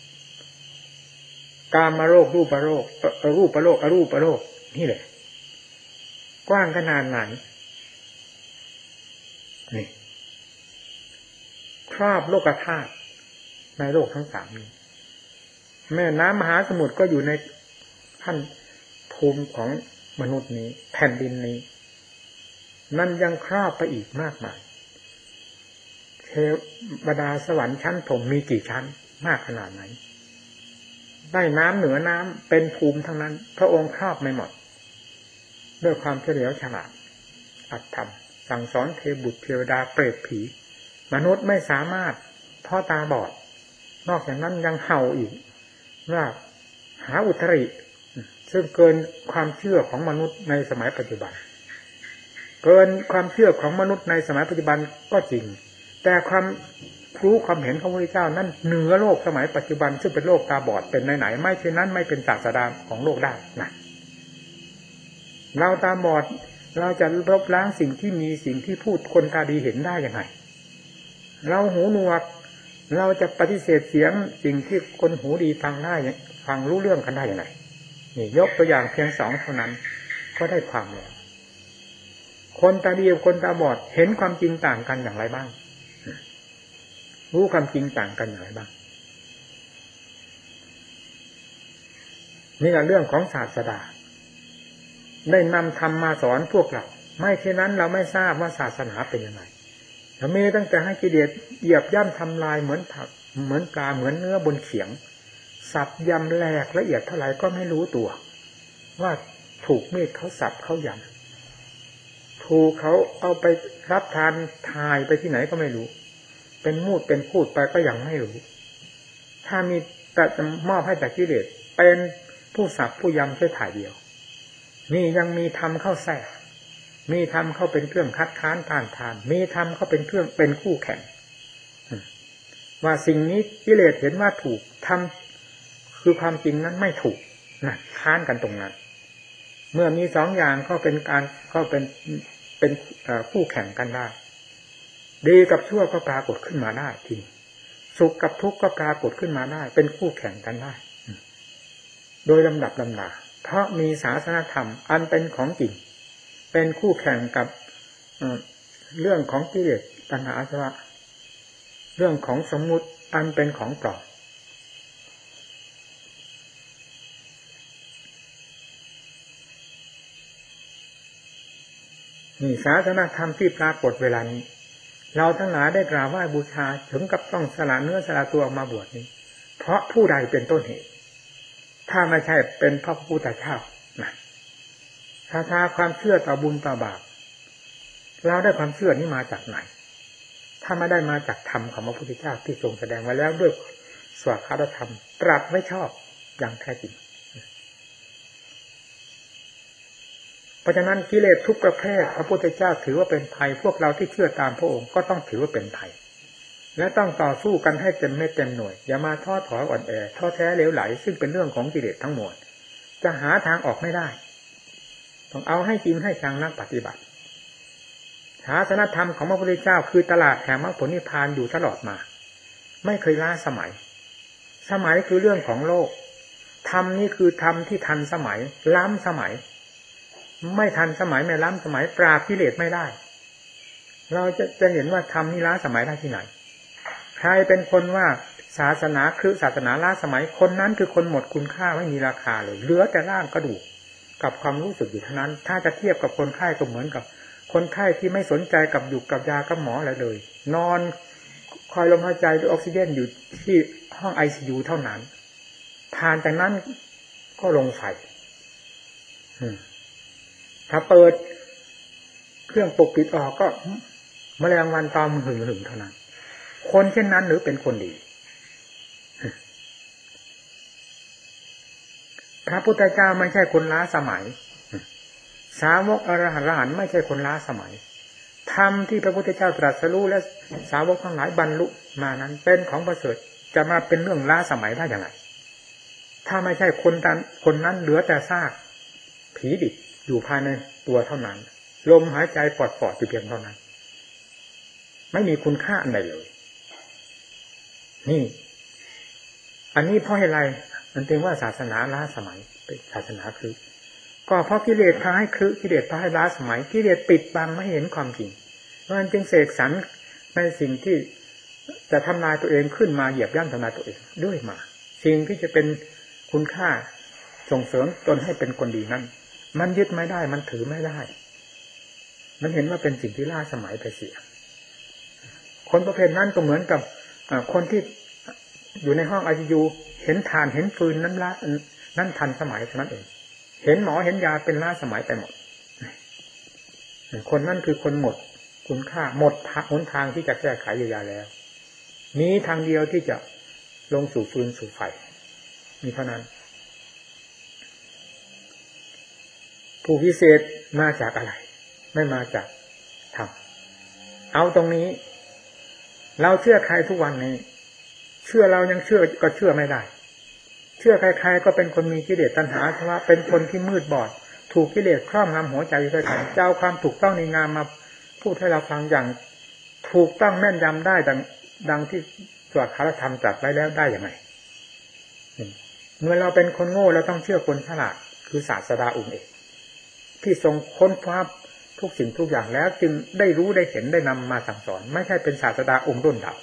กามโลกรูปโลกรูปโลกอรูปโลกนี่แหละกว้างขนาดไหนนี่ครอบโลกธาตุในโลกทั้งสามนี้แม่น้ำมหาสมุทรก็อยู่ในขั้นภูมิของมนุษย์นี้แผ่นดินนี้นั่นยังครอบไปอีกมากมายเทวดาสวรรค์ชั้นพรหมมีกี่ชั้นมากขนาดไหนได้น้ำเหนือน้ำเป็นภูมิทั้งนั้นพระองค์ครอบไม่หมดด้วยความเฉลียวฉลาดอัตธรรมสั่งสอนเทวบุตรเทวดาเปรตผีมนุษย์ไม่สามารถเพราะตาบอดนอกจากนั้นยังเห่าอีกว่าหาอุตริซึ่งเกินความเชื่อของมนุษย์ในสมัยปัจจุบันเกินความเชื่อของมนุษย์ในสมัยปัจจุบันก็จริงแต่ความรู้ความเห็นของพระพุทธเจ้านั้นเหนือโลกสมัยปัจจุบันซึ่งเป็นโลกตาบอดเป็นไหนๆไม่เช่นนั้นไม่เป็นศาสดาของโลกได้นะเราตาบอดเราจะลบล้างสิ่งที่มีสิ่งที่พูดคนตาดีเห็นได้ยังไงเราหูหนวกเราจะปฏิเสธเสียงสิ่งที่คนหูดีฟังได้ฟังรู้เรื่องกันได้ยังไงนี่ยกตัวอย่างเพียงสองเท่านั้นก็ได้ความแล้วคนตาดีกับคนตาบอดเห็นความจริงต่างกันอย่างไรบ้างรู้ความจริงต่างกันอย่างไรบ้างนี่แหละเรื่องของศาสดาได้นำธรรมมาสอนพวกเราไม่เช่นนั้นเราไม่ทราบว่าศาสนาเป็นยังไงเรามีตั้งแต่ให้กิเลสเหยียบย่ำทำลายเหมือนผักเหมือนปลาเหมือนเนื้อบนเขียงสับยำแหลกละเอียดเท่าไหร่ก็ไม่รู้ตัวว่าถูกมีดเขาสับเขายำถูกเขาเอาไปรับทานทายไปที่ไหนก็ไม่รู้เป็นมูดเป็นพูดไปก็ยังไม่รู้ถ้ามีแต่มอบให้แต่กิเลสเป็นผู้สับผู้ยำแค่ถ่ายเดียวนี่ยังมีธรรมเข้าแทรกมีธรรมเข้าเป็นเครื่องคัดค้านต้านทานมีธรรมเข้าเป็นเครื่องเป็นคู่แข่งว่าสิ่งนี้กิเลสเห็นว่าถูกธรรมคือความจริงนั้นไม่ถูกนะค้านกันตรงนั้นเมื่อมีสองอย่างก็เป็นการก็เป็นคู่แข่งกันได้ดีกับชั่วก็ปรากฏขึ้นมาได้ทีนี้สุขกับทุกข์ก็ปรากฏขึ้นมาได้เป็นคู่แข่งกันได้โดยลำดับลำดาเพราะมีศาสนธรรมอันเป็นของจริงเป็นคู่แข่งกับเรื่องของกิเลสตัณหาอาสวะเรื่องของสมมุติอันเป็นของปลอมนี่ศาสนธรรมที่ปรากฏเวลานี้เราทั้งหลายได้กราบไหว้บูชาถึงกับต้องสละเนื้อสละตัวมาบวชนี้เพราะผู้ใดเป็นต้นเหตุถ้าไม่ใช่เป็นพระพุทธเจ้านะถ้าความเชื่อต่อบุญต่อบาปเราได้ความเชื่อนี้มาจากไหนถ้าไม่ได้มาจากธรรมของพระพุทธเจ้าที่ทรงแสดงไว้แล้วด้วยสวากขาธรรมตรัสไม่ชอบอย่างแท้จริงเพราะฉะนั้นกิเลสทุกประเภทพระพุทธเจ้าถือว่าเป็นภัยพวกเราที่เชื่อตามพระองค์ก็ต้องถือว่าเป็นภัยและต้องต่อสู้กันให้เต็มเม็ดเต็มหน่วยอย่ามาท้อถอยอ่อนแอท้อแท้เหลวไหลซึ่งเป็นเรื่องของกิเลสทั้งหมดจะหาทางออกไม่ได้ต้องเอาให้จริงให้จังนักปฏิบัติศาสนธรรมของพระพุทธเจ้าคือตลาดแห่งมรรคผลนิพพานอยู่ตลอดมาไม่เคยล้าสมัยคือเรื่องของโลกธรรมนี่คือธรรมที่ทันสมัยล้ำสมัยไม่ทันสมัยไม่ล้ำสมัยปราบกิเลสไม่ได้เราจะเห็นว่าธรรมนี่ล้าสมัยได้ที่ไหนใครเป็นคนว่าศาสนาคือศาสนาล้าสมัยคนนั้นคือคนหมดคุณค่าไม่มีราคาเลยเหลือแต่ร่างกระดูกกับความรู้สึกอยู่เท่านั้นถ้าจะเทียบกับคนไข้ก็เหมือนกับคนไข้ที่ไม่สนใจกับอยู่กับยากับหมออะไรเลยนอนคอยลมหายใจด้วยออกซิเจนอยู่ที่ห้อง ICU เท่านั้นผ่านจากนั้นก็ลงไฟถ้าเปิดเครื่องปกปิดออกก็แมลงวันตอมหึ่งๆเท่านั้นคนเช่นนั้นหรือเป็นคนดีพระพุทธเจ้าไม่ใช่คนล้าสมัยสาวกอรหันต์ไม่ใช่คนล้าสมัยธรรมที่พระพุทธเจ้าตรัสรู้และสาวกทั้งหลายบรรลุมานั้นเป็นของประเสริฐจะมาเป็นเรื่องล้าสมัยได้อย่างไรถ้าไม่ใช่คนนั้นเหลือแต่ซากผีดิบอยู่ภายในตัวเท่านั้นลมหายใจปอดๆอยู่เพียงเท่านั้นไม่มีคุณค่าอันใดเลยนี่อันนี้เพราะอะไรมันเป็นว่าศาสนาล้าสมัยเป็นศาสนาคือก็เพราะกิเลสพาให้กิเลสพาให้ล้าสมัยกิเลสปิดบังไม่เห็นความจริงมันจึงเสกสรรในสิ่งที่จะทำลายตัวเองขึ้นมาเหยียบย่ำทำลายตัวเองด้วยมาสิ่งที่จะเป็นคุณค่าส่งเสริมตนให้เป็นคนดีนั้นมันยึดไม่ได้มันถือไม่ได้มันเห็นว่าเป็นสิ่งที่ล้าสมัยไปเสียคนประเภทนั้นก็เหมือนกับคนที่อยู่ในห้องICUเห็นถ่านเห็นฟืนนั้นทันสมัยเท่านั้นเองเห็นหมอเห็นยาเป็นล้าสมัยไปหมดคนนั้นคือคนหมดคุณค่าหมดหนทางที่จะแก้ไขเยียวยาแล้วมีทางเดียวที่จะลงสู่ฟืนสู่ไฟมีเท่านั้นผู้พิเศษมาจากอะไรไม่มาจากธรรมเอาตรงนี้เราเชื่อใครทุกวันนี้เชื่อเรายังเชื่อก็เชื่อไม่ได้เชื่อใครๆก็เป็นคนมีกิเลสตัณหาเพราะว่าเป็นคนที่มืดบอดถูกกิเลสครอบงำหัวใจด้วยกันเจ้าความถูกต้องในงามมาพูดให้เราฟังอย่างถูกต้องแม่นยำได้ดังที่สวดคารธรรมจัดไว้แล้วได้อย่างไรเมื่อเราเป็นคนโง่เราต้องเชื่อคนฉลาดคือศาสดาองค์เอกที่ทรงค้นคว้าทุกสิ่งทุกอย่างแล้วจึงได้รู้ได้เห็นได้นำมาสั่งสอนไม่ใช่เป็นศาสดาองค์ด้นเดา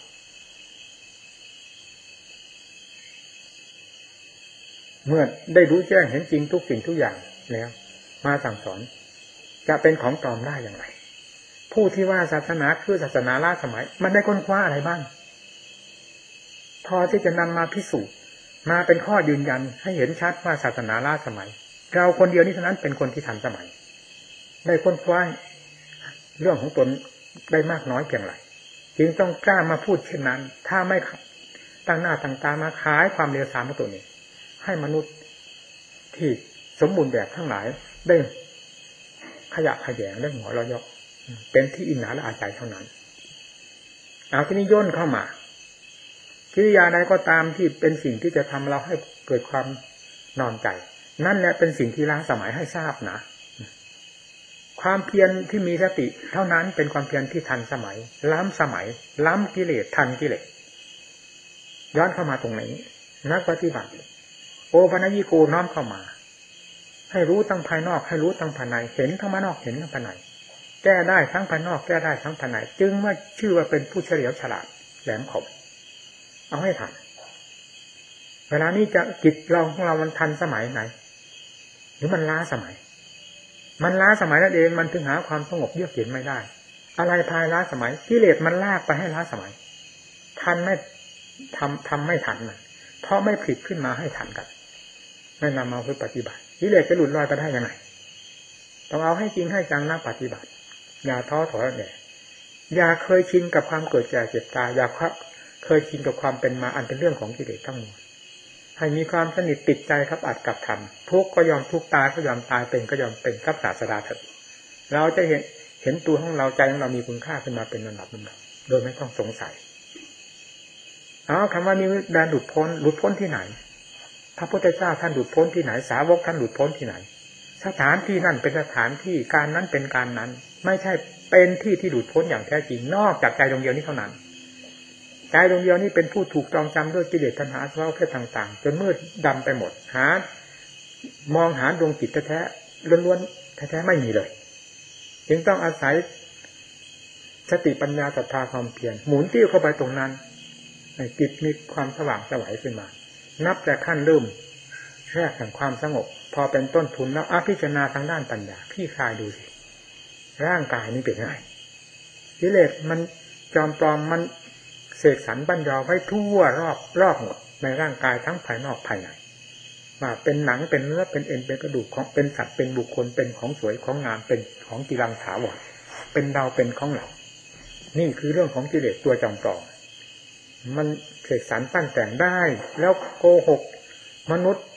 เมื่อได้รู้แจ้งเห็นจริงทุกสิ่งทุกอย่างแล้วมาสั่งสอนจะเป็นของปลอมได้อย่างไรผู้ที่ว่าศาสนาคือศาสนาล้าสมัยมันได้ค้นคว้าอะไรบ้างพอที่จะนำมาพิสูจน์มาเป็นข้อยืนยันให้เห็นชัดว่าศาสนาล้าสมัยเราคนเดียวนี้เท่านั้นเป็นคนที่ทันสมัยได้ค้นคว้าเรื่องของตนได้มากน้อยเพียงไรจึงต้องกล้ามาพูดเช่นนั้นถ้าไม่ตั้งหน้าตั้งตามาขายความเลวทรามของตัวนี้ให้มนุษย์ที่สมบูรณ์แบบทั้งหลายได้ขยะขยงได้หัวเราะเยาะเป็นที่อิจฉาและอาใจเท่านั้นเอาที่นี้ย่นเข้ามากิริยาใดก็ตามที่เป็นสิ่งที่จะทำเราให้เกิดความนอนใจนั่นแหละเป็นสิ่งที่ล้าสมัยให้ทราบนะความเพียรที่มีสติเท่านั้นเป็นความเพียรที่ทันสมัยล้ำสมัยล้ำกิเลสทันกิเลสย้อนเข้ามาตรงนี้นักปฏิบัติโอปัญญิโกน้อมเข้ามาให้รู้ทั้งภายนอกให้รู้ทั้งภายในเห็นทั้งภายนอกเห็นทั้งภายในแก้ได้ทั้งภายนอกแก้ได้ทั้งภายในจึงว่าชื่อว่าเป็นผู้เฉลียวฉลาดแหลมคมเอาให้ทันเวลานี้จะจิตเราของเรามันทันสมัยไหนหรือมันล้าสมัยมันล้าสมัยนั่นเองมันถึงหาความสงบเยือกเย็นไม่ได้อะไรพายล้าสมัยกิเลสมันลากไปให้ล้าสมัยทันไม่ทำไม่ทันมันเพราะไม่ผลิตขึ้นมาให้ทันกันไม่นำมาเพื่อปฏิบัติกิเลสจะหลุดลอยไปได้ยังไงต้องเอาให้จริงให้จังนักปฏิบัติอย่าท้อถอยแน่อย่าเคยชินกับความเกิดแก่เจ็บตายอย่าเคยชินกับความเป็นมาอันเป็นเรื่องของกิเลสทั้งหมดให้มีความสนิทติดใจครับอัดกับธรรมทุกข์ก็ยอมทุกข์ตายก็ยอมตายเป็นก็ยอมเป็นกับศาสดาเถิดเราจะเห็นตัวของเราใจของเรามีคุณค่าขึ้นมาเป็นลำดับโดยไม่ต้องสงสัยคำว่านี้ได้หลุดพ้นที่ไหนพระพุทธเจ้าท่านหลุดพ้นที่ไหนสาวกท่านหลุดพ้นที่ไหนสถานที่นั่นเป็นสถานที่การนั้นเป็นการนั้นไม่ใช่เป็นที่ที่หลุดพ้นอย่างแท้จริงนอกจากใจดวงเดียวนี้เท่านั้นใจดวงเดียวนี้เป็นผู้ถูกจองจำด้วยกิเลสตัณหาสภาวะเพศต่างๆจนมืดดำไปหมดมองหาดวงจิตแท้ๆล้วนๆแท้ๆไม่มีเลยจึงต้องอาศัยสติปัญญาศรัทธาความเพียรหมุนติ้วเข้าไปตรงนั้นให้จิตมีความสว่างไสวขึ้นมานับแต่ขั้นเริ่มแรกแห่งความสงบพอเป็นต้นทุนแล้วพิจารณาทางด้านปัญญาพี่คลายดูสิร่างกายนี้เป็นไงกิเลสมันจอมปลอมมันเสกสรรบัญญัติไว้ทั่วรอบหมดในร่างกายทั้งภายนอกภายในว่าเป็นหนังเป็นเนื้อเป็นเอ็นเป็นกระดูกของเป็นสัตว์เป็นบุคคลเป็นของสวยของงามเป็นของกีรังถาวรเป็นเราเป็นของเรานี่คือเรื่องของกิเลสตัวจอมปลอมมันเสกสรรปั้นแต่งได้แล้วโกหกมนุษย์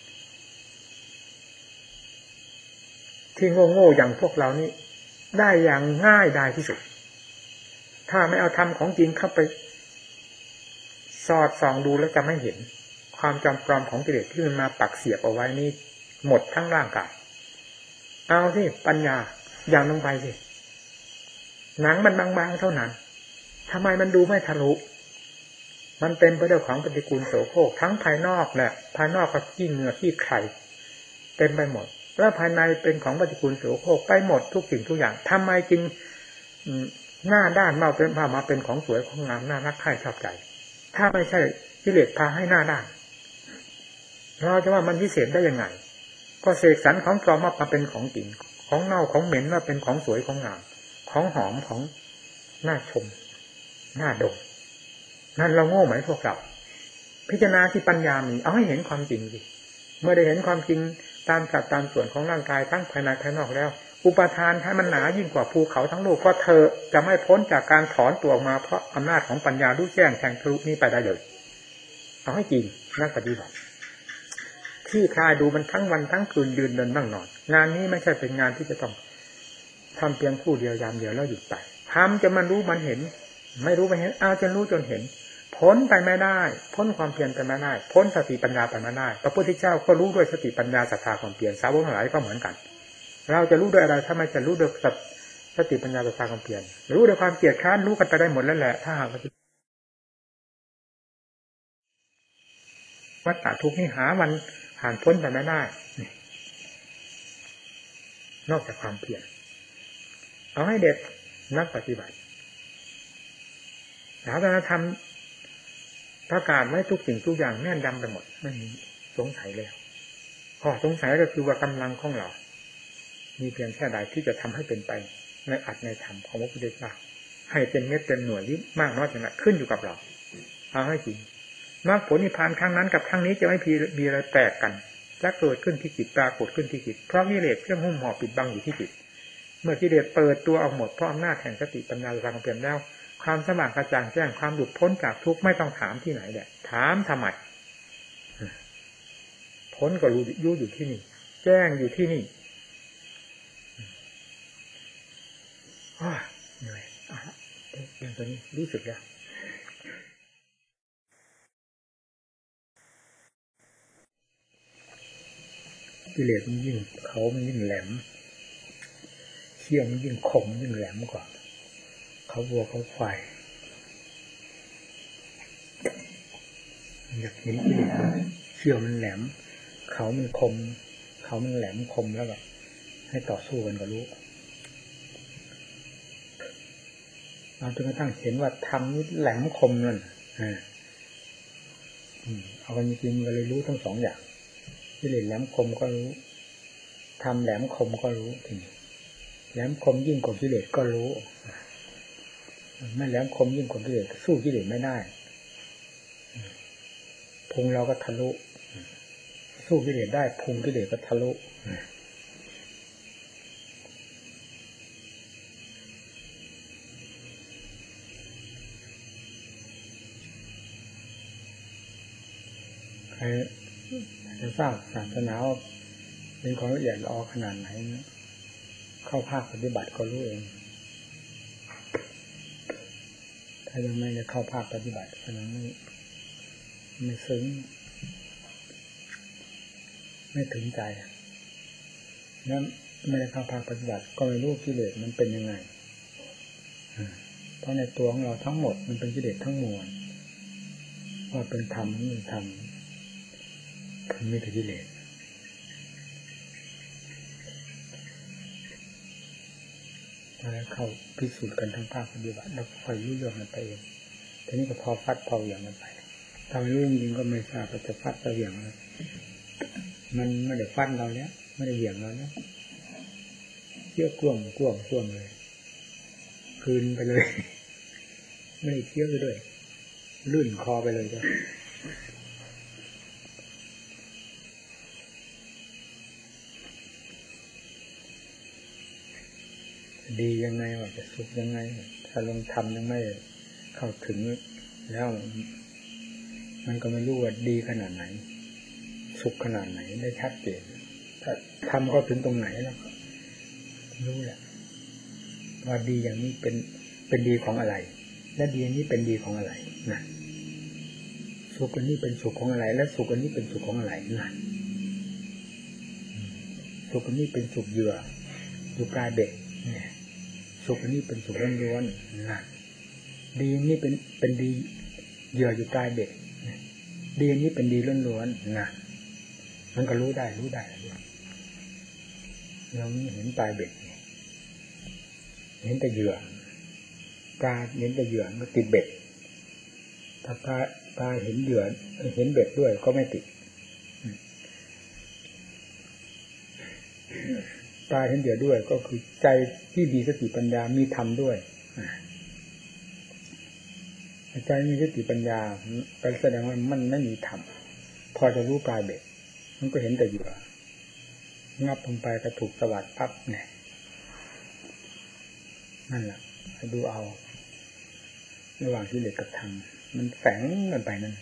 ที่โง่ๆอย่างพวกเรานี่ได้อย่างง่ายได้ที่สุดถ้าไม่เอาธรรมของจริงเข้าไปสอดส่องดูแล้วจะไม่เห็นความจำปลอมของกิเลสที่มันมาปักเสียบเอาไว้นี่หมดทั้งร่างกายเอาสิปัญญาอย่างลงไปสิหนังมันบางๆเท่านั้นทำไมมันดูไม่ทะลุมันเต็มไปด้วยของปฏิกูลโสโครกทั้งภายนอกแหละภายนอกก็ขี้เหงื่อขี้ไข่เต็มไปหมดแล้วภายในเป็นของปฏิกูลโสโครกไปหมดทุกสิ่งทุกอย่างทำไมจึงหน้าด้านมาเป็นของสวยของงามน่ารักใคร่ชอบใจถ้าไม่ใช่กิเลสพาให้หน้าด้านเราจะว่ามันพิเศษได้ยังไงก็เสกสรรของปลอมมาเป็นของจริงของเน่าของเหม็นมาเป็นของสวยของงามของหอมของน่าชมน่าดมนั่นเราโง่ไหมพวกเราพิจารณาที่ปัญญามีเอาให้เห็นความจริงสิเมื่อได้เห็นความจริงตามสัดตามส่วนของร่างกายทั้งภายในภายนอกแล้วอุปทานให้มันหนายิ่งกว่าภูเขาทั้งโลกก็เธอจะไม่พ้นจากการถอนตัวออกมาเพราะอำนาจของปัญญารู้แจ้งแทงทะลุนี้ไปได้เลยเอาให้จริงนักปฏิบัติที่คลายดูมันทั้งวันทั้งคืนยืนเดินนั่งนอนงานนี้ไม่ใช่เป็นงานที่จะต้องทำเพียงผู้เดียวยามเดียวแล้วหยุดไปทำจะมันรู้มันเห็นไม่รู้ไม่เห็นเอาจนรู้จนเห็นพ้นไปไม่ได้พ้นความเพียรไปไม่ได้พ้นสติปัญญาไปไม่ได้พระพุทธเจ้าก็รู้ด้วยสติปัญญาศรัทธาความเพียรสาวกทั้งหลายก็เหมือนกันเราจะรู้ด้วยอะไรถ้าไม่จะรู้ด้วยสติปัญญาศรัทธาความเพียรรู้ด้วยความเกลียดค้านรู้กันไปได้หมดแล้วแหละถ้าหากวัฏฏะทุกข์นี่หาวันผ่านพ้นไปไม่ได้นอกจากความเพียรเอาให้เด็ดนักปฏิบัติศาสนธรรมประกาศไว้ทุกสิ่งทุกอย่างแน่นยำไปหมดไม่มีสงสัยเลยข้อสงสัยก็คือว่ากำลังของเรามีเพียงแค่ใดที่จะทำให้เป็นไปในอัตในธรรมของพระพุทธเจ้าให้เป็นเม็ดเป็นหน่วยยิ่งมากน้อยขนาดขึ้นอยู่กับเราเอาให้จริงมรรคผลนิพพานครั้งนั้นกับครั้งนี้จะไม่มีอะไรแตกกันจะเกิดขึ้นที่จิตปรากฏขึ้นที่จิตเพราะกิเลสเครื่องหุ้มห่อปิดบังอยู่ที่จิตเมื่อกิเลสเปิดตัวออกหมดเพราะอำนาจแห่งสติปัญญาทางเปลี่ยนแล้วความสว่างกระจ่างแจ้งความหลุดพ้นจากทุกข์ไม่ต้องถามที่ไหนแหละถามทำไมพ้นก็รู้อยู่ที่นี่แจ้งอยู่ที่นี่เหนื่อยเรื่องตัวนี้รู้สึกแล้วกิเลสมันยิ่งเขามันยิ่งแหลมเขี้ยวมันยิ่งคมยิ่งแหลมกว่าเขาวัวเขาควายอยากเห็นกิเลสเขี้ยวมันแหลมเขามันคมเขามันแหลมคมแล้วแบบให้ต่อสู้กันก็รู้เราจนกระทั่งเห็นว่าทำนี่แหลมคมนั่นเอากันจริงๆก็เลยรู้ทั้งสองอย่างกิเลสแหลมคมก็รู้ทำแหลมคมก็รู้ทีนี้แหลมคมยิ่งกว่ากิเลสก็รู้ไม่แหลมคมยิ่งกว่ากิเลสสู้กิเลสไม่ได้พุงเราก็ทะลุสู้กิเลสได้พุงกิเลสก็ทะลุใครจะทราบศาสนาเป็นของละเอียดละออขนาดไหนเข้าภาคปฏิบัติก็รู้เองถ้ายังไม่ได้เข้าภาคปฏิบัติขนาดนี้ไม่ซึ้งไม่ถึงใจนั้นไม่ได้เข้าภาคปฏิบัติก็ไม่รู้กิเลสมันเป็นยังไงเพราะในตัวของเราทั้งหมดมันเป็นกิเลสทั้งมวลว่าเป็นธรรมนี่ธรรมมันมีแต่กิเลสแล้วเข้าพิสูจน์กันทั้งภาคปฏิบัติแล้วค่อยรู้เรื่องมันไปเองทีนี้ก็พอฟัดพออย่างมันไปทำรู้จริงก็ไม่ทราบจะฟัดจะเหวี่ยงแล้วมันไม่ได้ฟัดเราแล้วไม่ได้เหวี่ยงเราแล้วเคี้ยวกล้วงช่วงเลยคืนไปเลยไม่ได้เคี้ยวด้วยลื่นคอไปเลยจ้ะดียังไงว่าจะสุขยังไงถ้าลงทำยังไม่เข้าถึงแล้วมันก็ไม่รู้ว่าดีขนาดไหนสุขขนาดไหนได้ชัดเจนถ้าทำก็ถึงตรงไหนแล้วรู้แหละว่าดีอย่างนี้เป็นดีของอะไรและดีอย่างนี้เป็นดีของอะไรนะสุขอันนี้เป็นสุขของอะไรและสุขอันนี้เป็นสุขของอะไรนะสุขอันนี้เป็นสุขเหยื่ออยู่ปลายเบ็ดเนี่ยสุขอันนี้เป็นสุขล้วนๆนะดีนี่เป็นดีเหยื่ออยู่ปลายเบ็ดดีนี้เป็นดีล้วนๆนะมันก็รู้ได้เราเห็นปลายเบ็ดเห็นแต่เหยื่อปลาเห็นแต่เหยื่อก็ติดเบ็ดถ้าปลาเห็นเหยื่อเห็นเบ็ดด้วยก็ไม่ติดปลาเห็นเหยื่อด้วยก็คือใจที่มีสติปัญญามีธรรมด้วยใจมีสติปัญญาไปแสดงว่ามันไม่มีธรรมพอจะรู้ปลายเบ็ดมันก็เห็นแต่เหยื่องับลงไปกระถูกสวัสดปั๊บเนี่ยนั่นแหละให้ดูเอาระหว่างกิเลสกับธรรมมันแฝงกันไปนั่น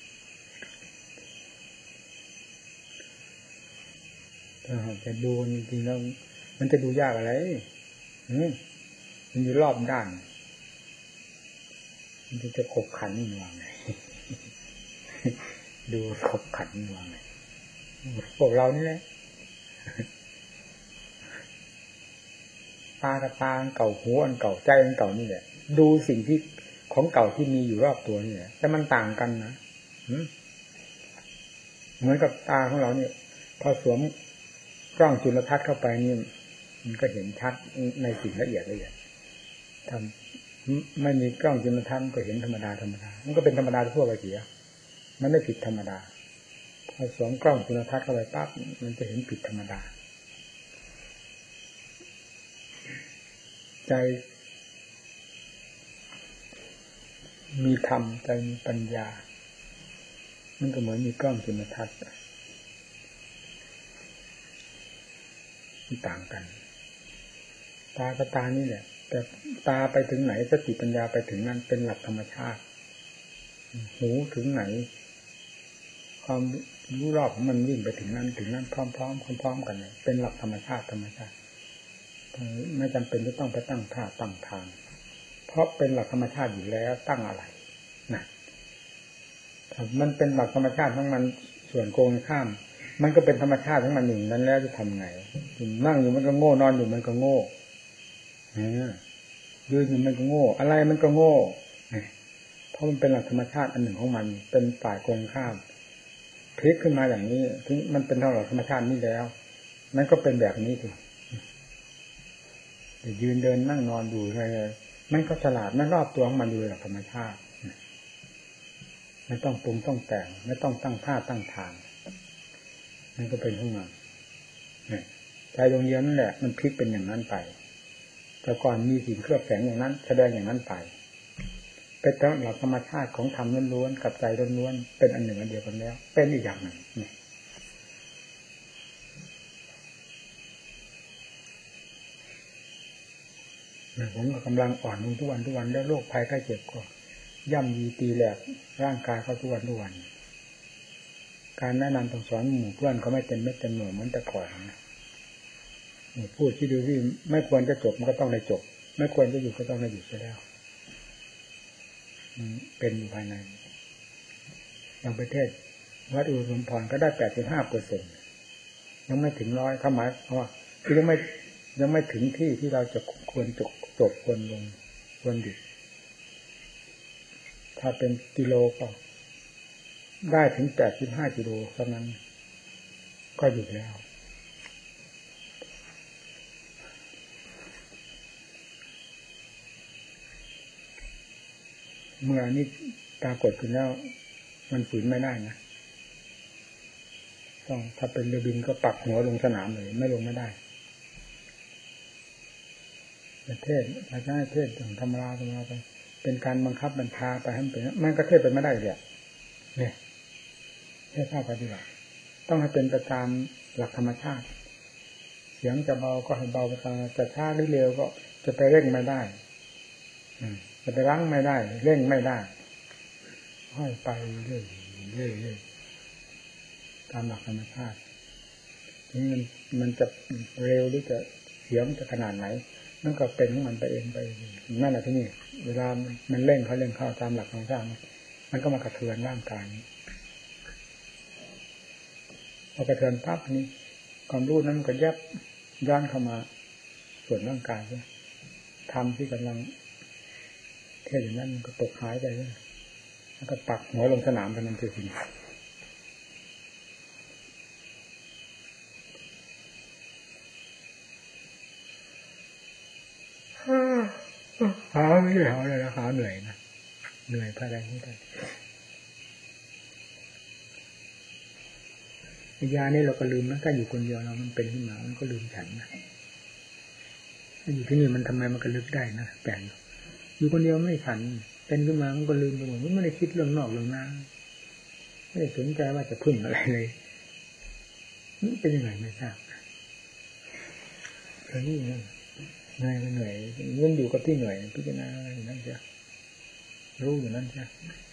ถ้าจะดูจริงๆแล้วมันจะดูยากอะไรมันอยู่รอบด้านมันจะขบขันวางไงดูขบขันวางไงพวกเรานี่แหละตากับตาเก่าหูอันเก่าใจอันเก่านี่แหละดูสิ่งที่ของเก่าที่มีอยู่รอบตัวนี่แหละแต่มันต่างกันนะเหมือนกับตาของเราเนี่ยพอสวมกล้องจุลทรรศน์เข้าไปนี่มันก็เห็นชัดในสิ่งละเอียดทำไม่มีกล้องจุลทรรศน์ก็เห็นธรรมดามันก็เป็นธรรมดาทั่วไปเสียมันไม่ผิดธรรมดาพอสวมกล้องจุลทรรศน์เข้าไปปั๊บมันจะเห็นผิดธรรมดาใจมีธรรมใจมีปัญญามันก็เหมือนมีกล้องจุลทรรศน์มันต่างกันตากับตานี่แหละแต่ตาไปถึงไหนสติปัญญาไปถึงนั้นเป็นหลักธรรมชาติหูถึงไหนความรู้รอบของมันวิ่งไปถึงนั้นพร้อมกันเลยเป็นหลักธรรมชาติไม่จำเป็นจะต้องไปตั้งท่าตั้งทางเพราะเป็นหลักธรรมชาติอยู่แล้วตั้งอะไรนะมันเป็นหลักธรรมชาติของมันส่วนโกงข้ามมันก็เป็นธรรมชาติของมันอย่างนั้นแล้วจะทำไงนั่งอยู่มันก็โง่นอนอยู่มันก็โง่ยืนอยู่มันก็โง่อะไรมันก็โง่เพราะมันเป็นหลักธรรมชาติอันหนึ่งของมันเป็นฝ่ายโกงข้ามพลิกขึ้นมาอย่างนี้ถึงมันเป็นเท่าหลักธรรมชาตินี้แล้วนั่นก็เป็นแบบนี้สิยืนเดินนั่งนอนอยู่อะไรมันก็ฉลาดมันรอบตัวของมันอยู่หลักธรรมชาติไม่ต้องปรุงต้องแต่งไม่ต้องตั้งท่าตั้งทางนั่นก็เป็นของมันใจดวงเดียวนั่นแหละมันพลิกเป็นอย่างนั้นไปแต่ก่อนมีสิ่งเคลือบแฝงอย่างนั้นแสดงอย่างนั้นไปเป็นหลักธรรมชาติของธรรมล้วนๆกับใจล้วนๆเป็นอันหนึ่งอันเดียวกันแล้วเป็นอีกอย่างหนึ่งผมก็กำลังอ่อนลงทุกวันแล้วโรคภัยไข้เจ็บก็ย่ำยีตีแหลกร่างกายเขาทุกวันการแนะนำต้องสอนหมู่เพื่อนเขาไม่เต็มหน่วยเหมือนแต่ก่อนนะพูดที่ดูที่ไม่ควรจะจบมันก็ต้องได้จบไม่ควรจะอยู่ก็ต้องได้อยู่เสียแล้วเป็นอยู่ภายในอย่างประเทศวัดอุดมพรก็ได้85%ยังไม่ถึง100เข้าหมายเพราะว่าคือยังไม่ถึงที่เราจะควรจบควรลงควรหยุดถ้าเป็นกิโลก็ได้ถึง85 กิโลเท่านั้นก็หยุดแล้วเมื่อนี้ปรากฏขึ้นแล้วมันฝืนไม่ได้นะต้องถ้าเป็นเรือบินก็ปักหัวลงสนามเลยไม่ลงไม่ได้ประเทศอาจารย์เทศอย่างธรรมดาไปเป็นการบังคับบัญชาไปให้มันเป็นมันก็เทศไปไม่ได้เลยเนี่ยเทศภาคปฏิบัติต้องให้เป็นไปตามหลักธรรมชาติเสียงจะเบาก็ให้เบาไปตามจะช้าหรือเร็วก็จะไปเร่งไม่ได้จะไปรั้งไม่ได้เร่งไม่ได้ค่อยไปเรื่อยตามหลักธรรมชาตินี่มันจะเร็วหรือจะเสียงจะขนาดไหนมันก็เป็นของมันไปเองไปนั่นแหละที่นี่เวลามันเร่งเข้าตามหลักธรรมชาติมันก็มากระเทือนร่างกายพอกระเทือนปั๊บนี้ความรู้นั้นมันก็ยับย้อนเข้ามาส่วนร่างกายด้วยธรรมที่กำลังเทศอย่างนั้นมันก็ตกหายไปเลยแล้วก็ปักหัวลงสนามกันนั่นคือสิ่งหาไม่ได้หาเลยนะหาเหนื่อยนะเหนื่อยภายในนี้ได้ยานี่เราก็ลืมนะถ้าอยู่คนเดียวเรามันเป็นขึ้นมามันก็ลืมฉันนะถ้าอยู่ที่นี่มันทำไมมันก็ลึกได้นะแปลกอยู่คนเดียวไม่ฉันเป็นขึ้นมามันก็ลืมไปหมดมันไม่ได้คิดเรื่องนอกเรื่องหน้าไม่ได้สนใจว่าจะพึ่งอะไรเลยนี่เป็นยังไงไม่ทราบเออนี่นะเหนื่อยมันเหนื่อยเรื่องอยู่กับที่เหนื่อยพิจารณาอยู่นั่นใช่รู้อยู่นั่นใช่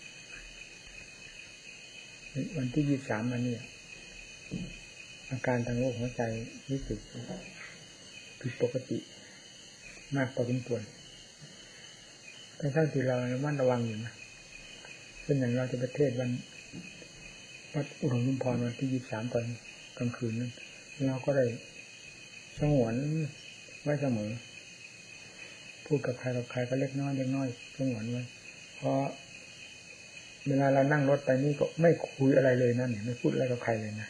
วันที่23วันนี้อาการทางโรคหัวใจรู้สึกผิดปกติมากพอสมควรแต่ทั้งที่เราระมัดระวังอยู่นะเช่นอย่างเราจะไปเทศน์วันวัดอุดมชุมพรวันที่23ตอนกลางคืนนั้นเราก็ได้สงวนไว้เสมอพูดกับใครก็เล็กน้อยสงวนไว้เพราะเวลาเรานั่งรถไปนี่ก็ไม่คุยอะไรเลยนะเนี่ยไม่พูดอะไรกับใครเลยนะ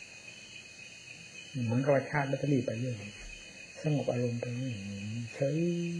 เหมือนกับชาติแบตเตอรี่ไปเรื่อยสงบอารมณ์ไปเรื่อยเฉย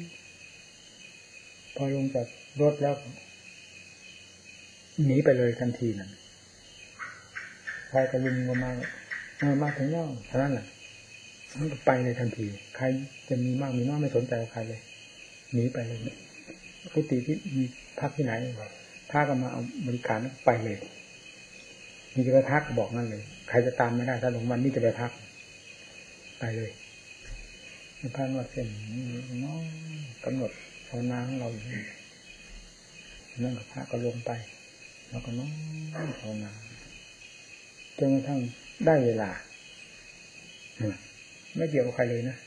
พอลงจากรถแล้วหนีไปเลยทันทีนั่นใครก็ลุมมาถึงแล้วเท่านั้นแหละมันก็ไปเลยทันทีใครจะมีมากมีน้อยไม่สนใจใครเลยหนีไปเลยกุฏิที่มีพักที่ไหนถ้าก็มาเอาบริการไปเลยมีจะไปพักบอกนั่นเลยใครจะตามไม่ได้ถ้าหลงวันนี้จะไปพักไปเลยในพานวัดเส้นน้องกำหนดภาวนาของเราอยู่นั่งกับพระก็ลงไปแล้วก็น้องภาวนาจนกระทั่งได้เวลาไม่เกี่ยวกับใครเลยนะ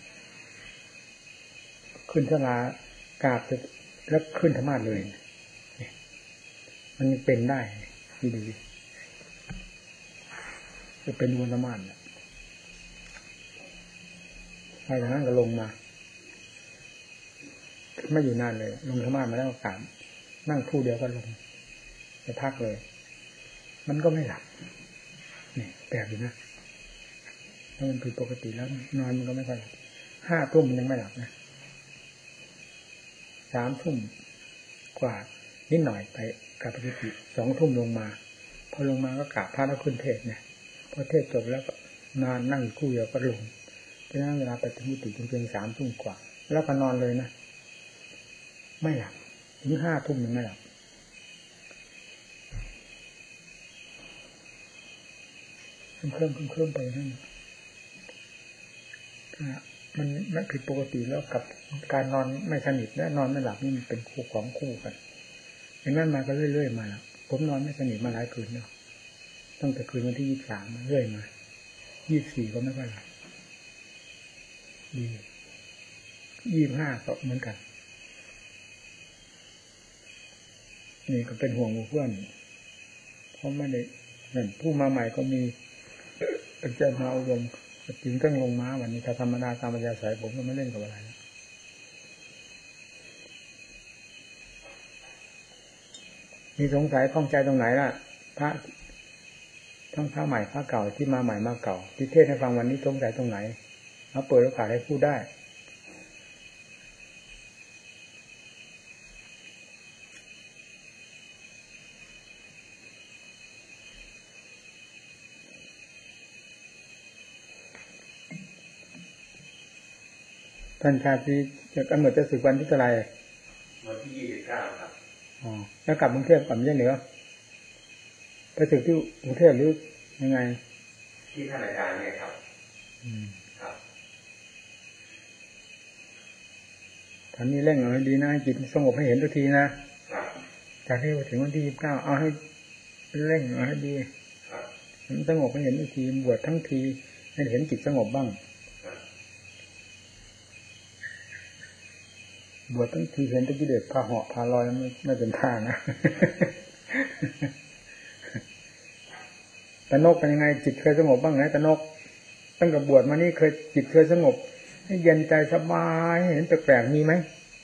ขึ้นศาลากราบแล้วขึ้นธรรมาสเลยมันเป็นได้ดีจะเป็นวนธรรมาสไปจากนั้นก็ลงมาไม่อยู่นานเลยลงธรรมาสมาแล้วกราบนั่งคู่เดียวก็ลงไปพักเลยมันก็ไม่หลับนี่แปลกอยู่นะถ้ามันผิดปกติแล้วนอนมันก็ไม่ค่อยหลับ5 ทุ่มมันยังไม่หลับนะ3 ทุ่มกว่านิดหน่อยไปกลับไปที่2 ทุ่มลงมาพอลงมาก็กราบพระแล้วขึ้นเทศเนี่ยพอเทศจบแล้วก็นอนนั่งคู่เดียวก็ลงฉะนั้นเวลาไปถึงกุฏิจริงๆ3 ทุ่มกว่าแล้วก็นอนเลยนะไม่หลับถึง5 ทุ่มมันไม่หลับเคลื่อนไปนั่นมันผิดปกติแล้วกับการนอนไม่สนิทและนอนไม่หลับนี่มันเป็นคู่กันอย่างนั้นมาก็เรื่อยๆมาแล้วผมนอนไม่สนิทมาหลายคืนแล้วตั้งแต่คืนวันที่23มาเรื่อยมา24ก็ไม่ค่อยหลับ25ก็เหมือนกันนี่ก็เป็นห่วงหมู่เพื่อนเพราะไม่ได้นั่นผู้มาใหม่ก็มีอาจารย์มาอบรมจริงต้องลงม้าวันนี้ถ้าธรรมดาตามปัญญาสายผมก็ไม่เล่นกับอะไรมีสงสัยข้องใจตรงไหนล่ะพระทั้งพระใหม่พระเก่าที่มาใหม่มาเก่าที่เทศให้ฟังวันนี้สงสัยตรงไหนเอาเปิดโอกาสให้พูดได้ท่านชาติจะกำหนดจะสึกวันที่เท่าไหร่วันที่29ครับอ๋อแล้วกลับกรุงเทพก่อนไม่ใช่เหรอไปสึกที่กรุงเทพหรือยังไงที่ท่านอาจารย์เนี่ยครับครับตอนนี้เร่งเอาให้ดีนะจิตสงบให้เห็นทุกทีนะจากที่ถึงวันที่29เอาให้เร่งเอาให้ดีมันสงบให้เห็นทุกทีบวชทั้งทีให้เห็นจิตสงบบ้างบวชทั้งทีเห็นตะกี้เด็ดพาเหาะพาลอยไม่เป็นท่านะตะนกเป็นยังไงจิตเคยสงบบ้างไหมตะนกตั้งแต่บวชมานี่เคยจิตเคยสงบให้เย็นใจสบายเห็นแปลกๆมีไหม